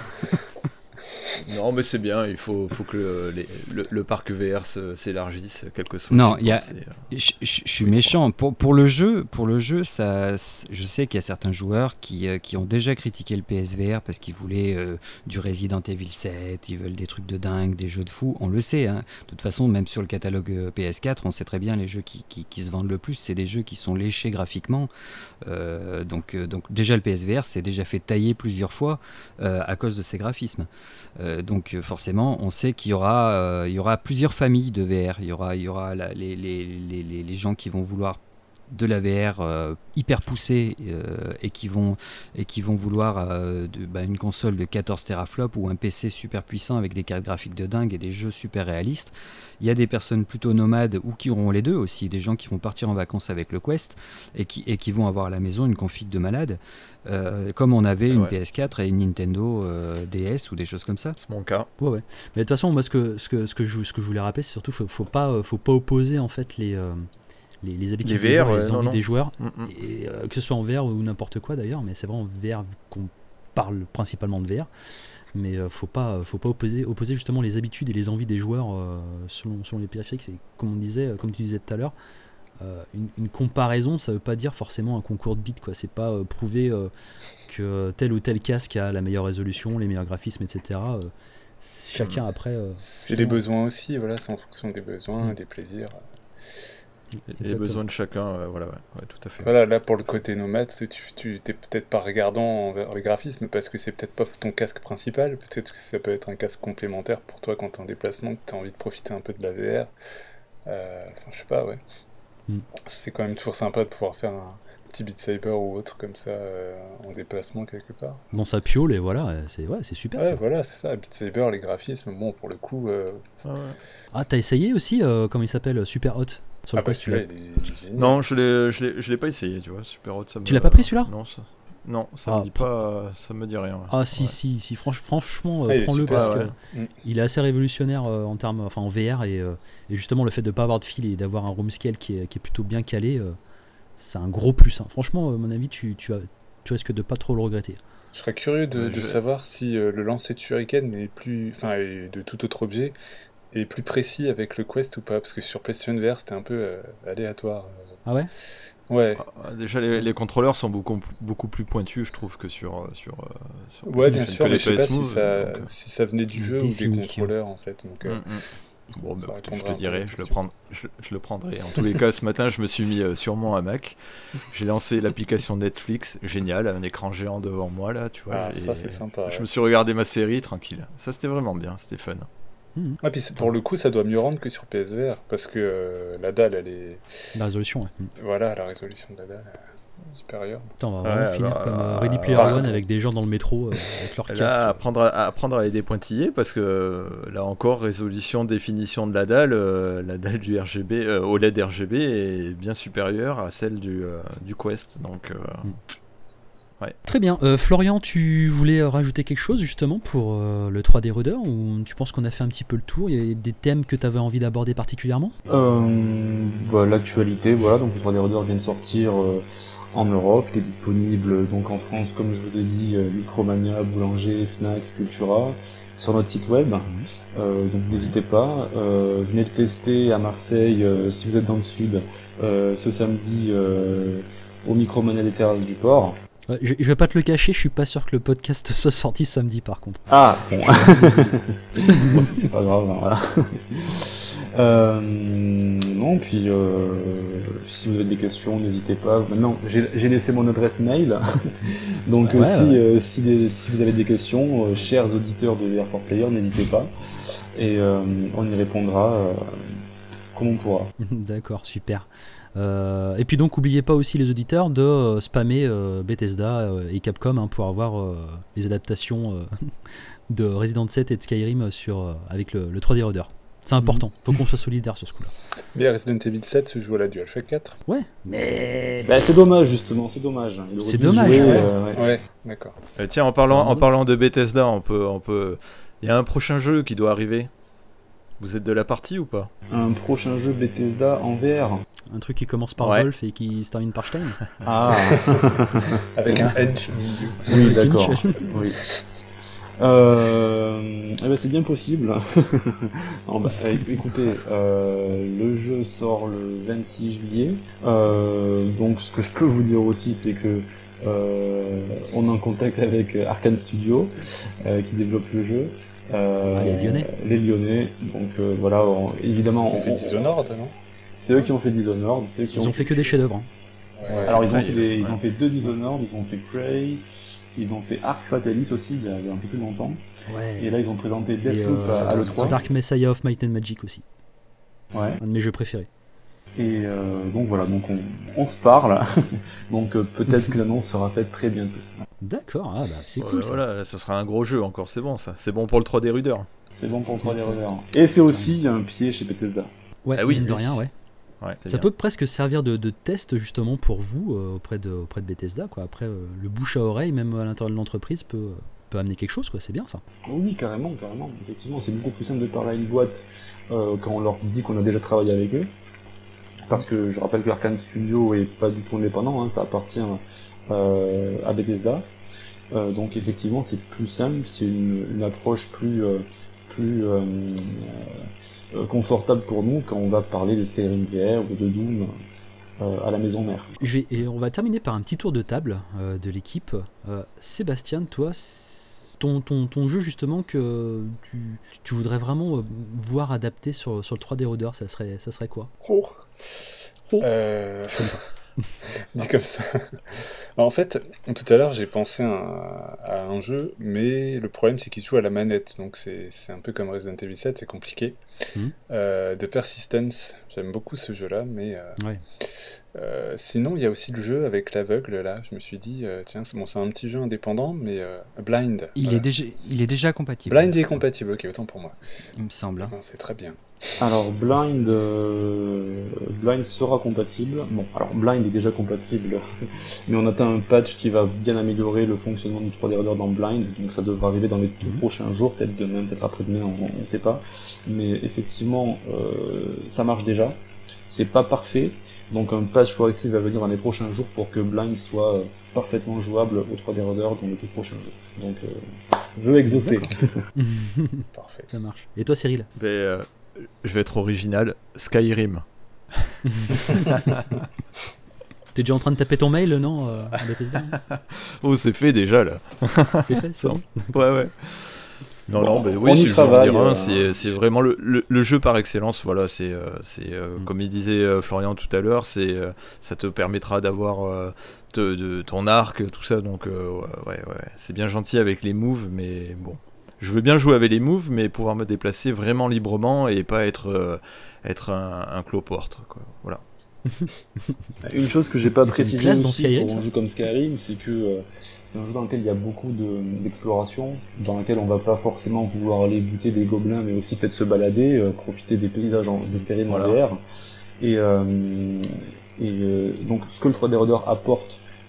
Non, mais c'est bien, il faut, faut que le, les- le, le parc V R se- s'élargisse, quel que soit Non, le il y a- support, c'est, euh, Je, je- je suis méchant. Pour, pour le jeu, pour le jeu, ça, je sais qu'il y a certains joueurs qui, euh, qui ont déjà critiqué le P S V R parce qu'ils voulaient euh, du Resident Evil sept, ils veulent des trucs de dingue, des jeux de fou. On le sait. hein. De toute façon, même sur le catalogue euh, P S quatre, on sait très bien les jeux qui, qui, qui se vendent le plus, c'est des jeux qui sont léchés graphiquement. Euh, donc, euh, donc déjà le P S V R s'est déjà fait tailler plusieurs fois euh, à cause de ses graphismes. Euh, donc euh, forcément, on sait qu'il y aura, euh, il y aura plusieurs familles de V R. Il y aura, il y aura la- les, les, les, les- les gens qui vont vouloir de la V R euh, hyper poussée euh, et, qui vont, et qui vont vouloir euh, de, bah, une console de quatorze teraflops ou un P C super puissant avec des cartes graphiques de dingue et des jeux super réalistes. Il y a des personnes plutôt nomades ou qui auront les deux aussi, des gens qui vont partir en vacances avec le Quest et qui, et qui vont avoir à la maison une config de malade, euh, comme on avait une Ouais. P S quatre et une Nintendo euh, D S ou des choses comme ça. c'est mon cas. Ouais, ouais. Mais de toute façon, moi, ce que, ce que, ce que, je, ce que je voulais rappeler, c'est surtout, faut, faut pas, euh, faut pas opposer en fait les, euh, les, les habitudes Les des V R, joueurs et les ouais, non, envies non. des joueurs, Mm, mm. et, euh, que ce soit en V R ou n'importe quoi d'ailleurs, mais c'est vraiment en V R qu'on parle principalement de V R. Mais euh, faut pas, faut pas opposer, opposer justement les habitudes et les envies des joueurs euh, selon, selon les périphériques. C'est comme on disait, euh, comme tu disais tout à l'heure. Euh, une, une comparaison, ça veut pas dire forcément un concours de bits, quoi. C'est pas euh, prouver euh, que tel ou tel casque a la meilleure résolution, les meilleurs graphismes, et cetera. Euh, chacun après. euh, C'est les justement- besoins aussi, voilà, c'est en fonction des besoins, Mm. des plaisirs. Les Exactement. besoins de chacun, euh, voilà, ouais, ouais, tout à fait. Voilà, là pour le côté nomade, c'est- tu, tu t'es peut-être pas regardant envers les graphismes parce que c'est peut-être pas ton casque principal, peut-être que ça peut être un casque complémentaire pour toi quand t'es en déplacement, que t'as envie de profiter un peu de la V R. Euh, Enfin, je sais pas, ouais. Mm. C'est quand même toujours sympa de pouvoir faire un petit Beat Saber ou autre comme ça euh, en déplacement quelque part. Dans sa piole, et voilà, euh, c'est ouais, c'est super. Ouais, ça. voilà, c'est ça, Beat Saber, les graphismes, bon, pour le coup. euh, Ah ouais. Ah, t'as essayé aussi, euh, comment il s'appelle, Super Hot sur Ah le bah Quest, tu l'as- celui-là, il est génial. Non, je l'ai, je l'ai, je l'ai pas essayé, tu vois. Super Hot, ça me. Tu l'as pas pris, celui-là Non, ça. Non, ça Ah, me dit pas, ça me dit rien. ouais. Ah si Ouais. si si franch- franchement euh, Ah, il est prends-le super, parce ouais. que Mm. il est assez révolutionnaire euh, en termes enfin en V R et, euh, et justement le fait de pas avoir de fil et d'avoir un room scale qui est, qui est plutôt bien calé euh, c'est un gros plus hein. Franchement à mon avis tu tu as tu risques de pas trop le regretter. Je serais curieux de, Ouais, de je- savoir si euh, le lancer de shuriken est plus, enfin, et de tout autre objet est plus précis avec le Quest ou pas, parce que sur PlayStation V R c'était un peu euh, aléatoire. euh. Ah ouais. Ouais, Ah, déjà, les, les contrôleurs sont beaucoup, beaucoup plus pointus, je trouve, que sur. euh, sur, euh, sur ouais, bien PlayStation, sûr, que mais les je sais pas P S si Move, ça, donc, euh, si ça venait du jeu ou des Définition. contrôleurs en fait. Donc, euh, mm, mm. Bon, ça bah, écoute, je répondra te un peu à dirai, la je le, question. prends, je, je le prendrai. En tous les cas, ce matin, je me suis mis euh, sûrement un Mac. J'ai lancé l'application Netflix, génial, un écran géant devant moi, là, tu vois. Ah, et ça c'est sympa. Je ouais. me suis regardé ma série, tranquille. Ça, c'était vraiment bien, c'était fun. Mhm. Ah, puis c'est- pour le coup, ça doit mieux rendre que sur P S V R, parce que euh, la dalle, elle est. La résolution ouais. Mm. Voilà, la résolution de la dalle est supérieure. Putain, on va vraiment Ouais, finir alors, comme euh, euh, Ready Player par One contre- avec des gens dans le métro euh, avec leur Là, casque. apprendre à, à apprendre à aider pointillés, parce que euh, là encore, résolution, définition de la dalle, euh, la dalle du R G B, euh, O L E D R G B est bien supérieure à celle du, euh, du Quest. Donc, euh, Mm. Ouais. Très bien. Euh, Florian, tu voulais rajouter quelque chose justement pour euh, le trois D Rudder ou tu penses qu'on a fait un petit peu le tour? Il y a des thèmes que tu avais envie d'aborder particulièrement? Euh, bah, l'actualité, voilà, donc le trois D Rudder vient de sortir euh, en Europe, il est disponible donc en France, comme je vous ai dit, euh, Micromania, Boulanger, Fnac, Cultura, sur notre site web. Euh, donc n'hésitez pas, euh, venez le tester à Marseille euh, si vous êtes dans le sud euh, ce samedi euh, au Micromania des Terrasses du Port. Euh, je, je vais pas te le cacher, je suis pas sûr que le podcast soit sorti samedi par contre. Ah bon, bon c'est c'est pas grave, hein, voilà. Euh, non, puis euh, si vous avez des questions, n'hésitez pas. Maintenant, j'ai j'ai laissé mon adresse mail, donc Ouais, euh, si, ouais. euh, si, des- si vous avez des questions, euh, chers auditeurs de V R quatre Player, n'hésitez pas, et euh, on y répondra euh, comme on pourra. D'accord, super. Euh, et puis donc, n'oubliez pas aussi les auditeurs de euh, spammer euh, Bethesda euh, et Capcom hein, pour avoir euh, les adaptations euh, de Resident sept et de Skyrim sur, euh, avec le, le trois D Rudder. C'est important, faut qu'on soit solidaire sur ce coup-là. Mais Resident Evil sept se joue à la DualShock quatre. Ouais, mais... Bah, c'est dommage justement, c'est dommage. Il aurait C'est dû se dommage, jouer, ouais. euh, ouais. Ouais, d'accord. Euh, tiens, en parlant, C'est un en bon- parlant de Bethesda, on peut, on peut. Il y a un prochain jeu qui doit arriver. Vous êtes de la partie ou pas? Un prochain jeu Bethesda en V R. Un truc qui commence par Ouais. Wolf et qui se termine par Stein. Ah, Avec un edge au milieu. oui, Avec d'accord. une Oui. Euh, eh ben, c'est bien possible. Non, bah, euh, écoutez, euh, le jeu sort le vingt-six juillet. Euh, donc, ce que je peux vous dire aussi, c'est que euh, on est en contact avec Arkane Studio, euh, qui développe le jeu. Euh, Ah, les Lyonnais. Les Lyonnais. Donc euh, voilà, on- évidemment, On fait on- Dishonored, non c'est eux qui ont fait Dishonored. c'est eux qui Ils ont fait que des chefs-d'œuvre. hein. Ouais. Alors ils ont, Ça, fait il- des- ils ouais. ont fait deux Dishonored, ils ont fait Prey, ils ont fait Arc Fatalis aussi il y a, il y a un peu plus longtemps. Et Ouais. là ils ont présenté Et, Deathloop euh, à, à l'E trois. Dark Messiah of Might and Magic aussi. Ouais. Un de mes jeux préférés. Et euh, donc voilà, donc on, on se parle. Donc euh, peut-être que l'annonce sera faite très bientôt. D'accord, ah bah c'est Ouais, cool ça. Voilà, là, ça sera un gros jeu encore, c'est bon ça. C'est bon pour le trois D Rudder. C'est bon pour le trois D Rudder. Et c'est aussi un pied chez Bethesda. Ouais, Ah oui, mine de oui. rien, ouais. Ouais, c'est Ça bien. peut presque servir de, de test justement pour vous euh, auprès, de, auprès de Bethesda. Quoi. Après, euh, le bouche à oreille, même à l'intérieur de l'entreprise, peut, peut amener quelque chose. Quoi. C'est bien ça. Oui, carrément, carrément. Effectivement, c'est beaucoup plus simple de parler à une boîte euh, quand on leur dit qu'on a déjà travaillé avec eux. Parce que je rappelle que Arkane Studio est pas du tout indépendant, hein, ça appartient euh, à Bethesda. Euh, donc effectivement, c'est plus simple, c'est une, une approche plus, euh, plus euh, euh, confortable pour nous quand on va parler de Skyrim V R ou de Doom euh, à la maison mère. Je vais- et on va terminer par un petit tour de table euh, de l'équipe. Euh, Sébastien, toi, c- ton, ton, ton jeu justement que tu, tu voudrais vraiment euh, voir adapté sur, sur le trois D Rudder, ça serait, ça serait quoi? Oh. Euh... Dit comme ça. En fait, tout à l'heure, j'ai pensé à, à un jeu, mais le problème, c'est qu'il se joue à la manette. Donc, c'est c'est un peu comme Resident Evil sept, c'est compliqué. Mhm. Euh, de Persistence, j'aime beaucoup ce jeu-là, mais euh, Ouais. euh, sinon, il y a aussi le jeu avec l'aveugle, là. Je me suis dit, euh, tiens, c'est bon, c'est un petit jeu indépendant, mais euh, Blind. Il, voilà. est déjà, il est déjà compatible. Blind est compatible, ok, autant pour moi. Il me semble. hein. Non, c'est très bien. Alors Blind, euh, Blind sera compatible. Bon, alors Blind est déjà compatible, mais on attend un patch qui va bien améliorer le fonctionnement du trois D Rudder dans Blind, donc ça devra arriver dans les tout Mhm. prochains jours, peut-être demain, peut-être après-demain, on ne sait pas. Mais effectivement, euh, ça marche déjà. C'est pas parfait, donc un patch correctif va venir dans les prochains jours pour que Blind soit euh, parfaitement jouable au trois D Rudder dans les tout prochains jours. Donc, euh, vœu exaucé. Parfait. Ça marche. Et toi, Cyril? Mais, euh, je vais être original. Skyrim. T'es déjà en train de taper ton mail, non, euh, à Bethesda? Oh, c'est fait déjà là. C'est fait, c'est bon. Ouais, ouais. Non, Bon, non, mais on oui, y si je veux en travaille, dire un, euh, c'est c'est vraiment le, le, le jeu par excellence. Voilà, c'est euh, c'est euh, Mm. comme il disait euh, Florian tout à l'heure, c'est euh, ça te permettra d'avoir euh, de, de ton arc, tout ça. Donc euh, ouais, ouais, ouais. C'est bien gentil avec les moves, mais bon, je veux bien jouer avec les moves, mais pouvoir me déplacer vraiment librement et pas être euh, être un, un cloporte, quoi. Voilà. Une chose que j'ai pas C'est une précisé classe dans aussi Skyrim, pour un ça. jeu comme Skyrim, c'est que euh, c'est un jeu dans lequel il y a beaucoup de- d'exploration, dans lequel on va pas forcément vouloir aller buter des gobelins, mais aussi peut-être se balader, euh, profiter des paysages en- de Skyrim en Voilà. V R. Et, euh, et euh, donc ce que le trois D Rudder apporte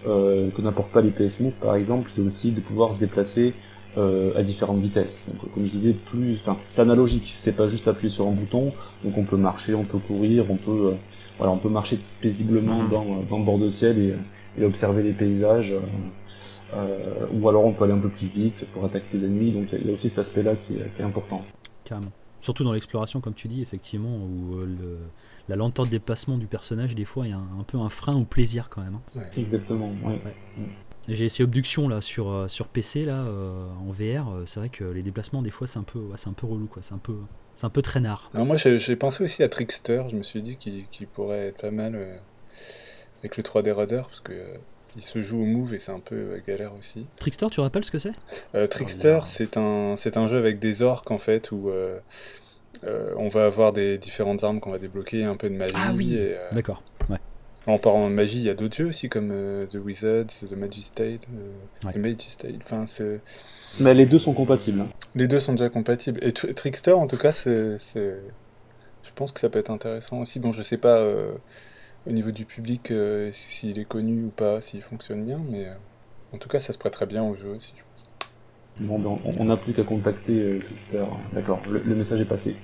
euh, que n'apportent pas les P S Move par exemple, c'est aussi de pouvoir se déplacer euh, à différentes vitesses. Donc comme je disais, plus, enfin, c'est analogique, c'est pas juste appuyer sur un bouton, donc on peut marcher, on peut courir, on peut, euh, voilà, on peut marcher paisiblement Mhm. dans, dans le bord de ciel et, et observer les paysages. Euh, euh, ou alors on peut aller un peu plus vite pour attaquer les ennemis, donc il y a aussi cet aspect-là qui est, qui est important. Carrément. Surtout dans l'exploration, comme tu dis, effectivement, où euh, le, la lenteur de déplacement du personnage, des fois, il y a un, un peu un frein au plaisir quand même. Hein. Ouais. Exactement, ouais. Ouais. J'ai essayé Obduction là sur, euh, sur P C là, euh, en V R. euh, C'est vrai que les déplacements, des fois, c'est un peu, ouais, c'est un peu relou, quoi. C'est un peu, c'est un peu traînard. Alors moi, j'ai, j'ai pensé aussi à Trickster. Je me suis dit qu'il, qu'il pourrait être pas mal euh, avec le trois D Rudder, parce que euh, il se joue au move et c'est un peu euh, galère aussi. Trickster, tu rappelles ce que c'est? Euh, Ça Trickster, revient. c'est un, c'est un jeu avec des orques en fait où euh, euh, on va avoir des différentes armes qu'on va débloquer, un peu de magie. Ah oui. Et, euh, D'accord. Ouais. en parlant de magie, il y a d'autres jeux aussi comme euh, The Wizards, The Magistade, euh, Ouais. The Magistade. Enfin, c'est... Mais les deux sont compatibles. Hein. les deux sont déjà compatibles. Et Tr- Trickster, en tout cas, c'est, c'est, je pense que ça peut être intéressant aussi. Bon, je sais pas euh, au niveau du public euh, si- s'il est connu ou pas, s'il fonctionne bien, mais euh, en tout cas, ça se prêterait bien au jeu aussi. Bon, ben, on- on n'a plus qu'à contacter euh, Trickster. D'accord, le, le message est passé.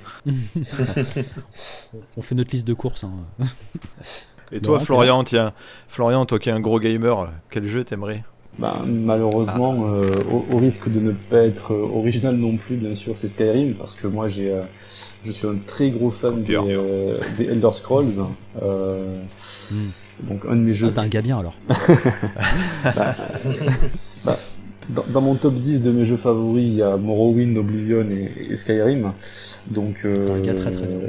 On fait notre liste de courses. Hein. Et toi, Laurent, Florian, tiens, Florian, toi qui es un gros gamer, quel jeu t'aimerais? Ben, malheureusement, euh, au, au risque de ne pas être euh, original non plus, bien sûr, c'est Skyrim, parce que moi, j'ai, euh, je suis un très gros fan des, Pur. euh, des Elder Scrolls. Euh, Hmm. donc, un de mes Ah, jeux. t'es un gars bien alors. Bah, bah, dans, dans mon top dix de mes jeux favoris, il y a Morrowind, Oblivion et, et Skyrim. Donc, euh, Un gars très, très bien.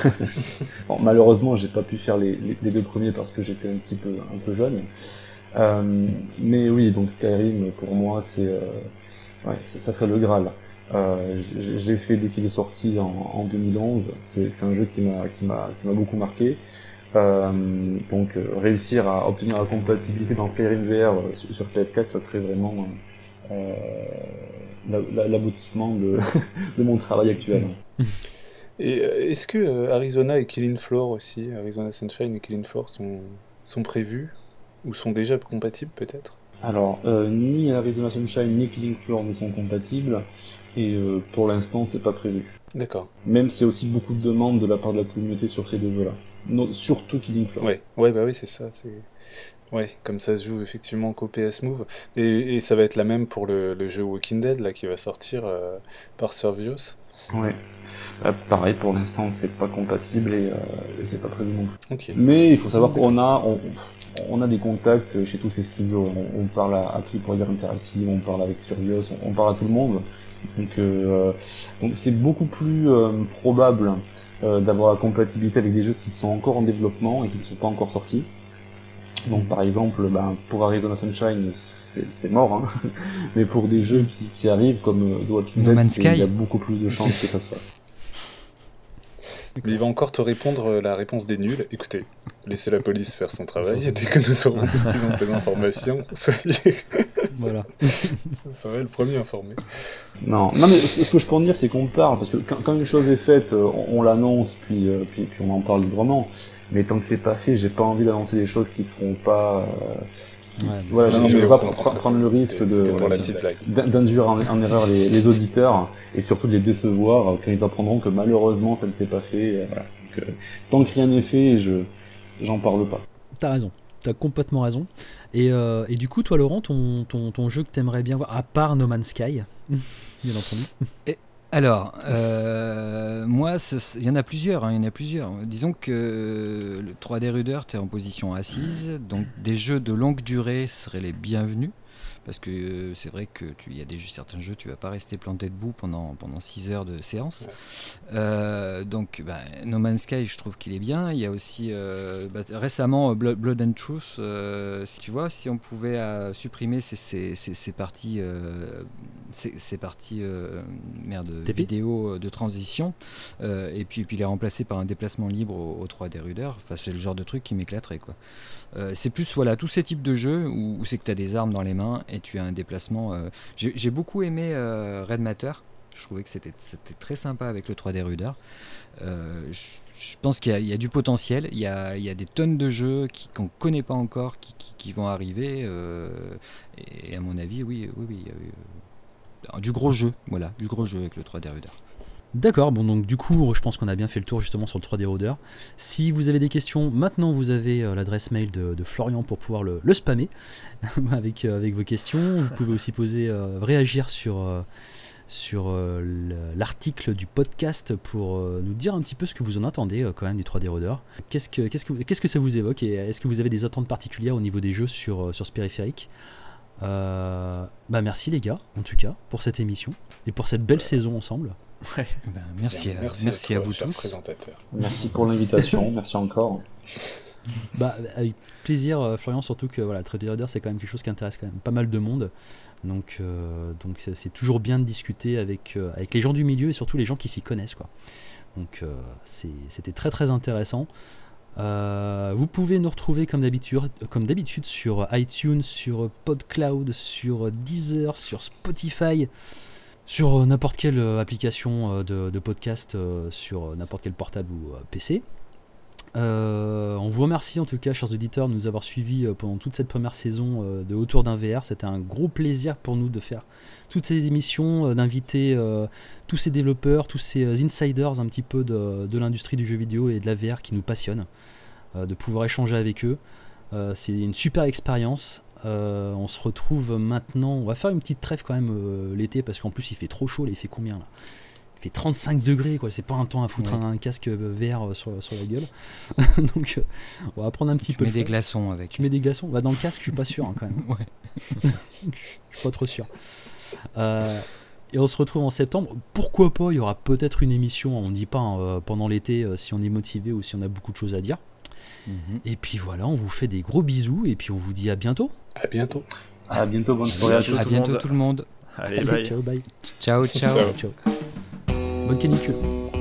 bon, malheureusement, j'ai pas pu faire les, les, les deux premiers parce que j'étais un petit peu, un peu jeune. Euh, mais oui, donc Skyrim, pour moi, c'est, euh, ouais, c'est- ça serait le Graal. Euh, je, je l'ai fait dès qu'il est sorti en, en deux mille onze. C'est, c'est un jeu qui m'a, qui m'a, qui m'a beaucoup marqué. Euh, donc euh, réussir à obtenir la compatibilité dans Skyrim V R euh, sur, sur P S quatre, ça serait vraiment euh, la- la- l'aboutissement de, de mon travail actuel. Et euh, est-ce que euh, Arizona et Killing Floor aussi, Arizona Sunshine et Killing Floor sont, sont prévus ou sont déjà compatibles peut-être? Alors, euh, ni Arizona Sunshine ni Killing Floor ne sont compatibles, et euh, pour l'instant, c'est pas prévu. D'accord. Même s'il y a aussi beaucoup de demandes de la part de la communauté sur ces deux jeux-là. No- surtout Killing Floor. Ouais, ouais, bah oui, c'est ça. C'est... Ouais, comme ça se joue effectivement qu'au P S Move. Et, et ça va être la même pour le, le jeu Walking Dead là qui va sortir euh, par Survios. Ouais. Euh, pareil, pour l'instant, c'est pas compatible et, euh, et c'est pas prévu non plus. Ok. Mais il faut savoir qu'on a, on, on a des contacts chez tous ces studios. On, on parle à, à Triple Interactive, on parle avec Survios, on, on parle à tout le monde. Donc, euh, donc c'est beaucoup plus euh, probable euh, d'avoir la compatibilité avec des jeux qui sont encore en développement et qui ne sont pas encore sortis. Donc par exemple, ben, pour Arizona Sunshine, c'est, c'est mort, hein. Mais pour des jeux qui, qui arrivent comme euh, The Walking No Dead, Man's c'est- il y a Sky. beaucoup plus de chances que ça se fasse. Mais il va encore te répondre euh, la réponse des nuls. Écoutez, laissez la police faire son travail et dès que nous aurons de plus en plus d'informations, soyez... Voilà. ça va être le premier informé. Non, non mais ce ce que je peux en dire, c'est qu'on parle, parce que quand, quand une chose est faite, euh, on, on l'annonce, puis, euh, puis, puis on en parle librement. Mais tant que c'est pas fait, j'ai pas envie d'annoncer des choses qui seront pas... euh, qui- Ouais, qui- mais voilà, c'est- je, Non, je mais veux on pas comprend pr- prendre le risque C'était- de C'était pour la euh, petite blague. d'in- d'induire en, en erreur les, les auditeurs, et surtout de les décevoir euh, quand ils apprendront que malheureusement ça ne s'est pas fait. euh, voilà. Donc, euh, tant que rien n'est fait, je j'en parle pas. T'as raison. T'as complètement raison. Et, euh, et du coup, toi, Laurent, ton, ton, ton jeu que t'aimerais bien voir, à part No Man's Sky, bien entendu. Alors, euh, moi, ce- il y en a plusieurs, hein, il y en a plusieurs. Disons que le trois D Rudder, tu es en position assise, donc des jeux de longue durée seraient les bienvenus, parce que euh, c'est vrai que tu- il y a des jeux- certains jeux, tu vas pas rester planté debout pendant pendant six heures de séance. Euh, donc, bah, No Man's Sky, je trouve qu'il est bien. Il y a aussi euh, bah, récemment euh, Blood, Blood and Truth. Euh, si tu vois, si on pouvait euh, supprimer ces, ces, ces, ces parties, euh, ces, ces parties euh, merde, T P? vidéo de transition, euh, et puis, puis les remplacer par un déplacement libre au, au trois D Rudder. Enfin, c'est le genre de truc qui m'éclaterait, quoi. Euh, c'est plus voilà tous ces types de jeux où, où c'est que tu as des armes dans les mains et tu as un déplacement. euh, J'ai j'ai beaucoup aimé euh, Red Matter. Je trouvais que c'était c'était très sympa avec le trois D Rudder. Euh, je- Je pense qu'il y a, il y a du potentiel, il y a, il y a des tonnes de jeux qui, qu'on ne connaît pas encore qui, qui, qui vont arriver. Euh, et à mon avis, oui, oui, oui. Euh, du gros jeu, voilà, du gros jeu avec le trois D Reader. D'accord, bon donc du coup je pense qu'on a bien fait le tour justement sur le trois D Reader. Si vous avez des questions, maintenant vous avez euh, l'adresse mail de, de Florian pour pouvoir le, le spammer avec, euh, avec vos questions. Vous pouvez aussi poser, euh, réagir sur, euh, sur euh, l'article du podcast pour euh, nous dire un petit peu ce que vous en attendez euh, quand même du trois D Reader. Qu'est-ce que, qu'est-ce que, qu'est-ce que ça vous évoque et est-ce que vous avez des attentes particulières au niveau des jeux sur, euh, sur ce périphérique? euh, bah merci les gars en tout cas pour cette émission et pour cette belle ouais. saison ensemble. Ouais. Ben, merci, Bien, à, merci, merci à, à toi, vous cher tous. Présentateur. Merci pour l'invitation, merci encore. Bah, avec plaisir, Florian, surtout que voilà, trois D Reader c'est quand même quelque chose qui intéresse quand même pas mal de monde. Donc, euh, donc c'est, c'est toujours bien de discuter avec, euh, avec les gens du milieu et surtout les gens qui s'y connaissent, quoi. Donc euh, c'est, c'était très très intéressant. Euh, vous pouvez nous retrouver comme d'habitude, comme d'habitude sur iTunes, sur PodCloud, sur Deezer, sur Spotify. Sur n'importe quelle application de, de podcast, sur n'importe quel portable ou P C. Euh, on vous remercie en tout cas, chers auditeurs, de nous avoir suivis pendant toute cette première saison de Autour d'un V R. C'était un gros plaisir pour nous de faire toutes ces émissions, d'inviter euh, tous ces développeurs, tous ces insiders un petit peu de, de l'industrie du jeu vidéo et de la V R qui nous passionnent, euh, de pouvoir échanger avec eux. Euh, c'est une super expérience. Euh, on se retrouve maintenant, on va faire une petite trêve quand même euh, l'été parce qu'en plus il fait trop chaud là, il fait combien là? Il fait trente-cinq degrés quoi, c'est pas un temps à foutre ouais. un, un casque V R sur, sur la gueule. Donc euh, on va prendre un petit tu peu. Tu mets de des glaçons avec. Tu mets des glaçons, bah, dans le casque je suis pas sûr hein, quand même. Ouais. Je suis pas trop sûr. Euh, et on se retrouve en septembre, pourquoi pas, il y aura peut-être une émission, on dit pas hein, euh, pendant l'été euh, si on est motivé ou si on a beaucoup de choses à dire. Mmh. Et puis voilà, on vous fait des gros bisous et puis on vous dit à bientôt. À bientôt. À bientôt, bonne soirée à tous. À bientôt tout le monde. Allez, Allez bye. Ciao, bye. Ciao, ciao. Ciao. Ciao. Bonne canicule.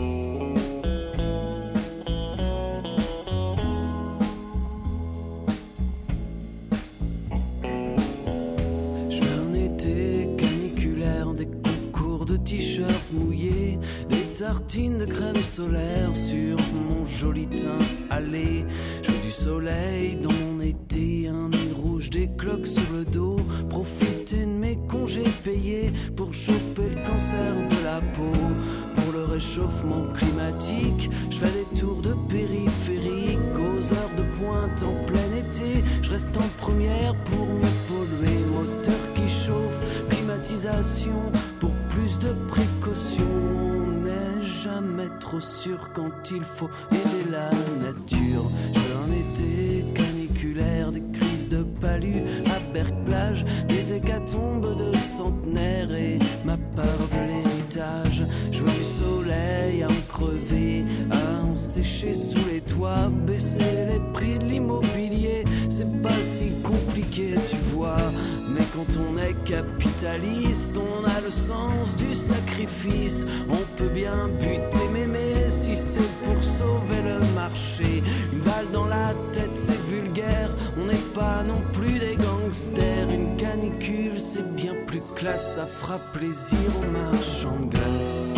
Je veux un été caniculaire, des concours de t-shirts mouillés, des tartines de crème solaire sur mon joli teint allé. Je veux du soleil dans mon été, un nez rouge, des cloques sur le dos, profiter de mes congés payés pour choper le cancer de la peau. Pour le réchauffement climatique, je fais des tours de périphérique aux heures de pointe en plein été. Je reste en première pour mieux polluer, moteur qui chauffe, climatisation pour plus de précautions. Jamais trop sûr quand il faut aider la nature. Je veux un été caniculaire, des crises de palu à Berck-Plage, des hécatombes de centenaires et ma part de l'héritage. Je veux du soleil à en crever, à en sécher sous les toits, baisser les prix de l'immobilier. C'est pas si compliqué, tu vois. Mais quand on est capitaliste, on a le sens du sacrifice. On peut bien buter mémé si c'est pour sauver le marché. Une balle dans la tête, c'est vulgaire. On n'est pas non plus des gangsters. Une canicule, c'est bien plus classe. Ça fera plaisir aux marchands de glace.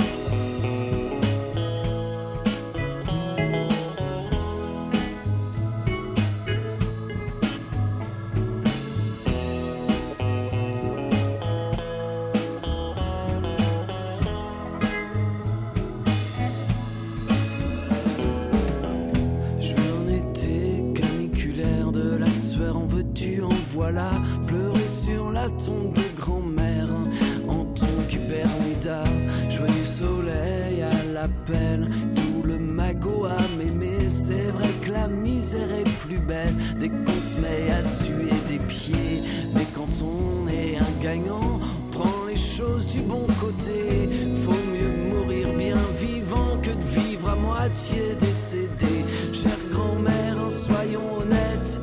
Voilà, pleurer sur la tombe de grand-mère en tongue Bermuda. Je vois du soleil à l'appel, tout le magot à m'aimer. C'est vrai que la misère est plus belle dès qu'on se met à suer des pieds. Mais quand on est un gagnant, on prend les choses du bon côté. Faut mieux mourir bien vivant que de vivre à moitié décédé. Chère grand-mère, soyons honnêtes,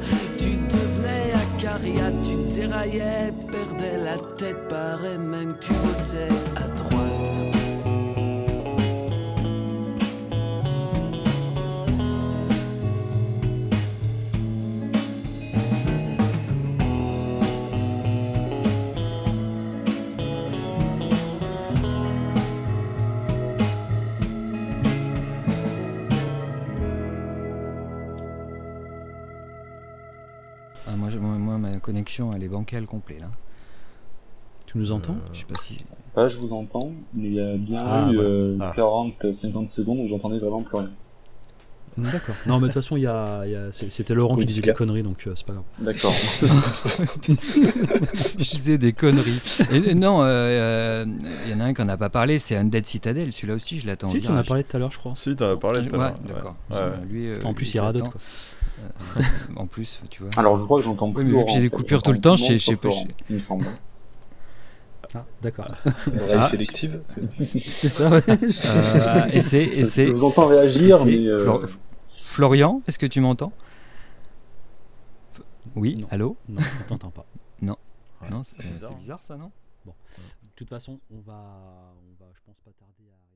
tu déraillais, perdais la tête, paraît même que tu votais à droite. ma connexion elle est bancale complet là. Tu nous entends? euh, Je sais pas si. Là, je vous entends, mais il y a bien Ah, eu voilà. euh, Ah. quarante à cinquante secondes où j'entendais vraiment plus rien. D'accord. Non, mais de toute façon, il y a, il y a- c'est- c'était Laurent qui disait Whiskas. des conneries, donc euh, c'est pas grave. D'accord. Je disais des conneries. Et, non, il euh, euh, y en a un qu'on n'a pas parlé, c'est Undead Citadel. Celui-là aussi, je l'attends. Si, en tu en as virage. parlé tout à l'heure, je crois. Si, t'en as parlé tout à Ouais, l'heure. d'accord. Ouais. Ouais. Lui, euh, En plus, lui, il radote, j'attends. quoi. Euh, en plus, tu vois. Alors, je crois que j'entends plus Oui, mais vu que Laurent, j'ai des en fait. coupures tout le J'entends temps, tout je sais- monde je sais pas, sauf Laurent, il me semble. Ah, d'accord. L'oreille Ah. sélective. C'est ça, ouais. Euh, et c'est, et c'est, Je vous entends réagir, c'est mais... euh, Flor- Florian, est-ce que tu m'entends? Oui, Non. allô? Non, on t'entend pas. Non, Ouais, c'est, c'est bizarre. c'est bizarre ça, non? De toute façon, on va, on va, je pense pas tarder à.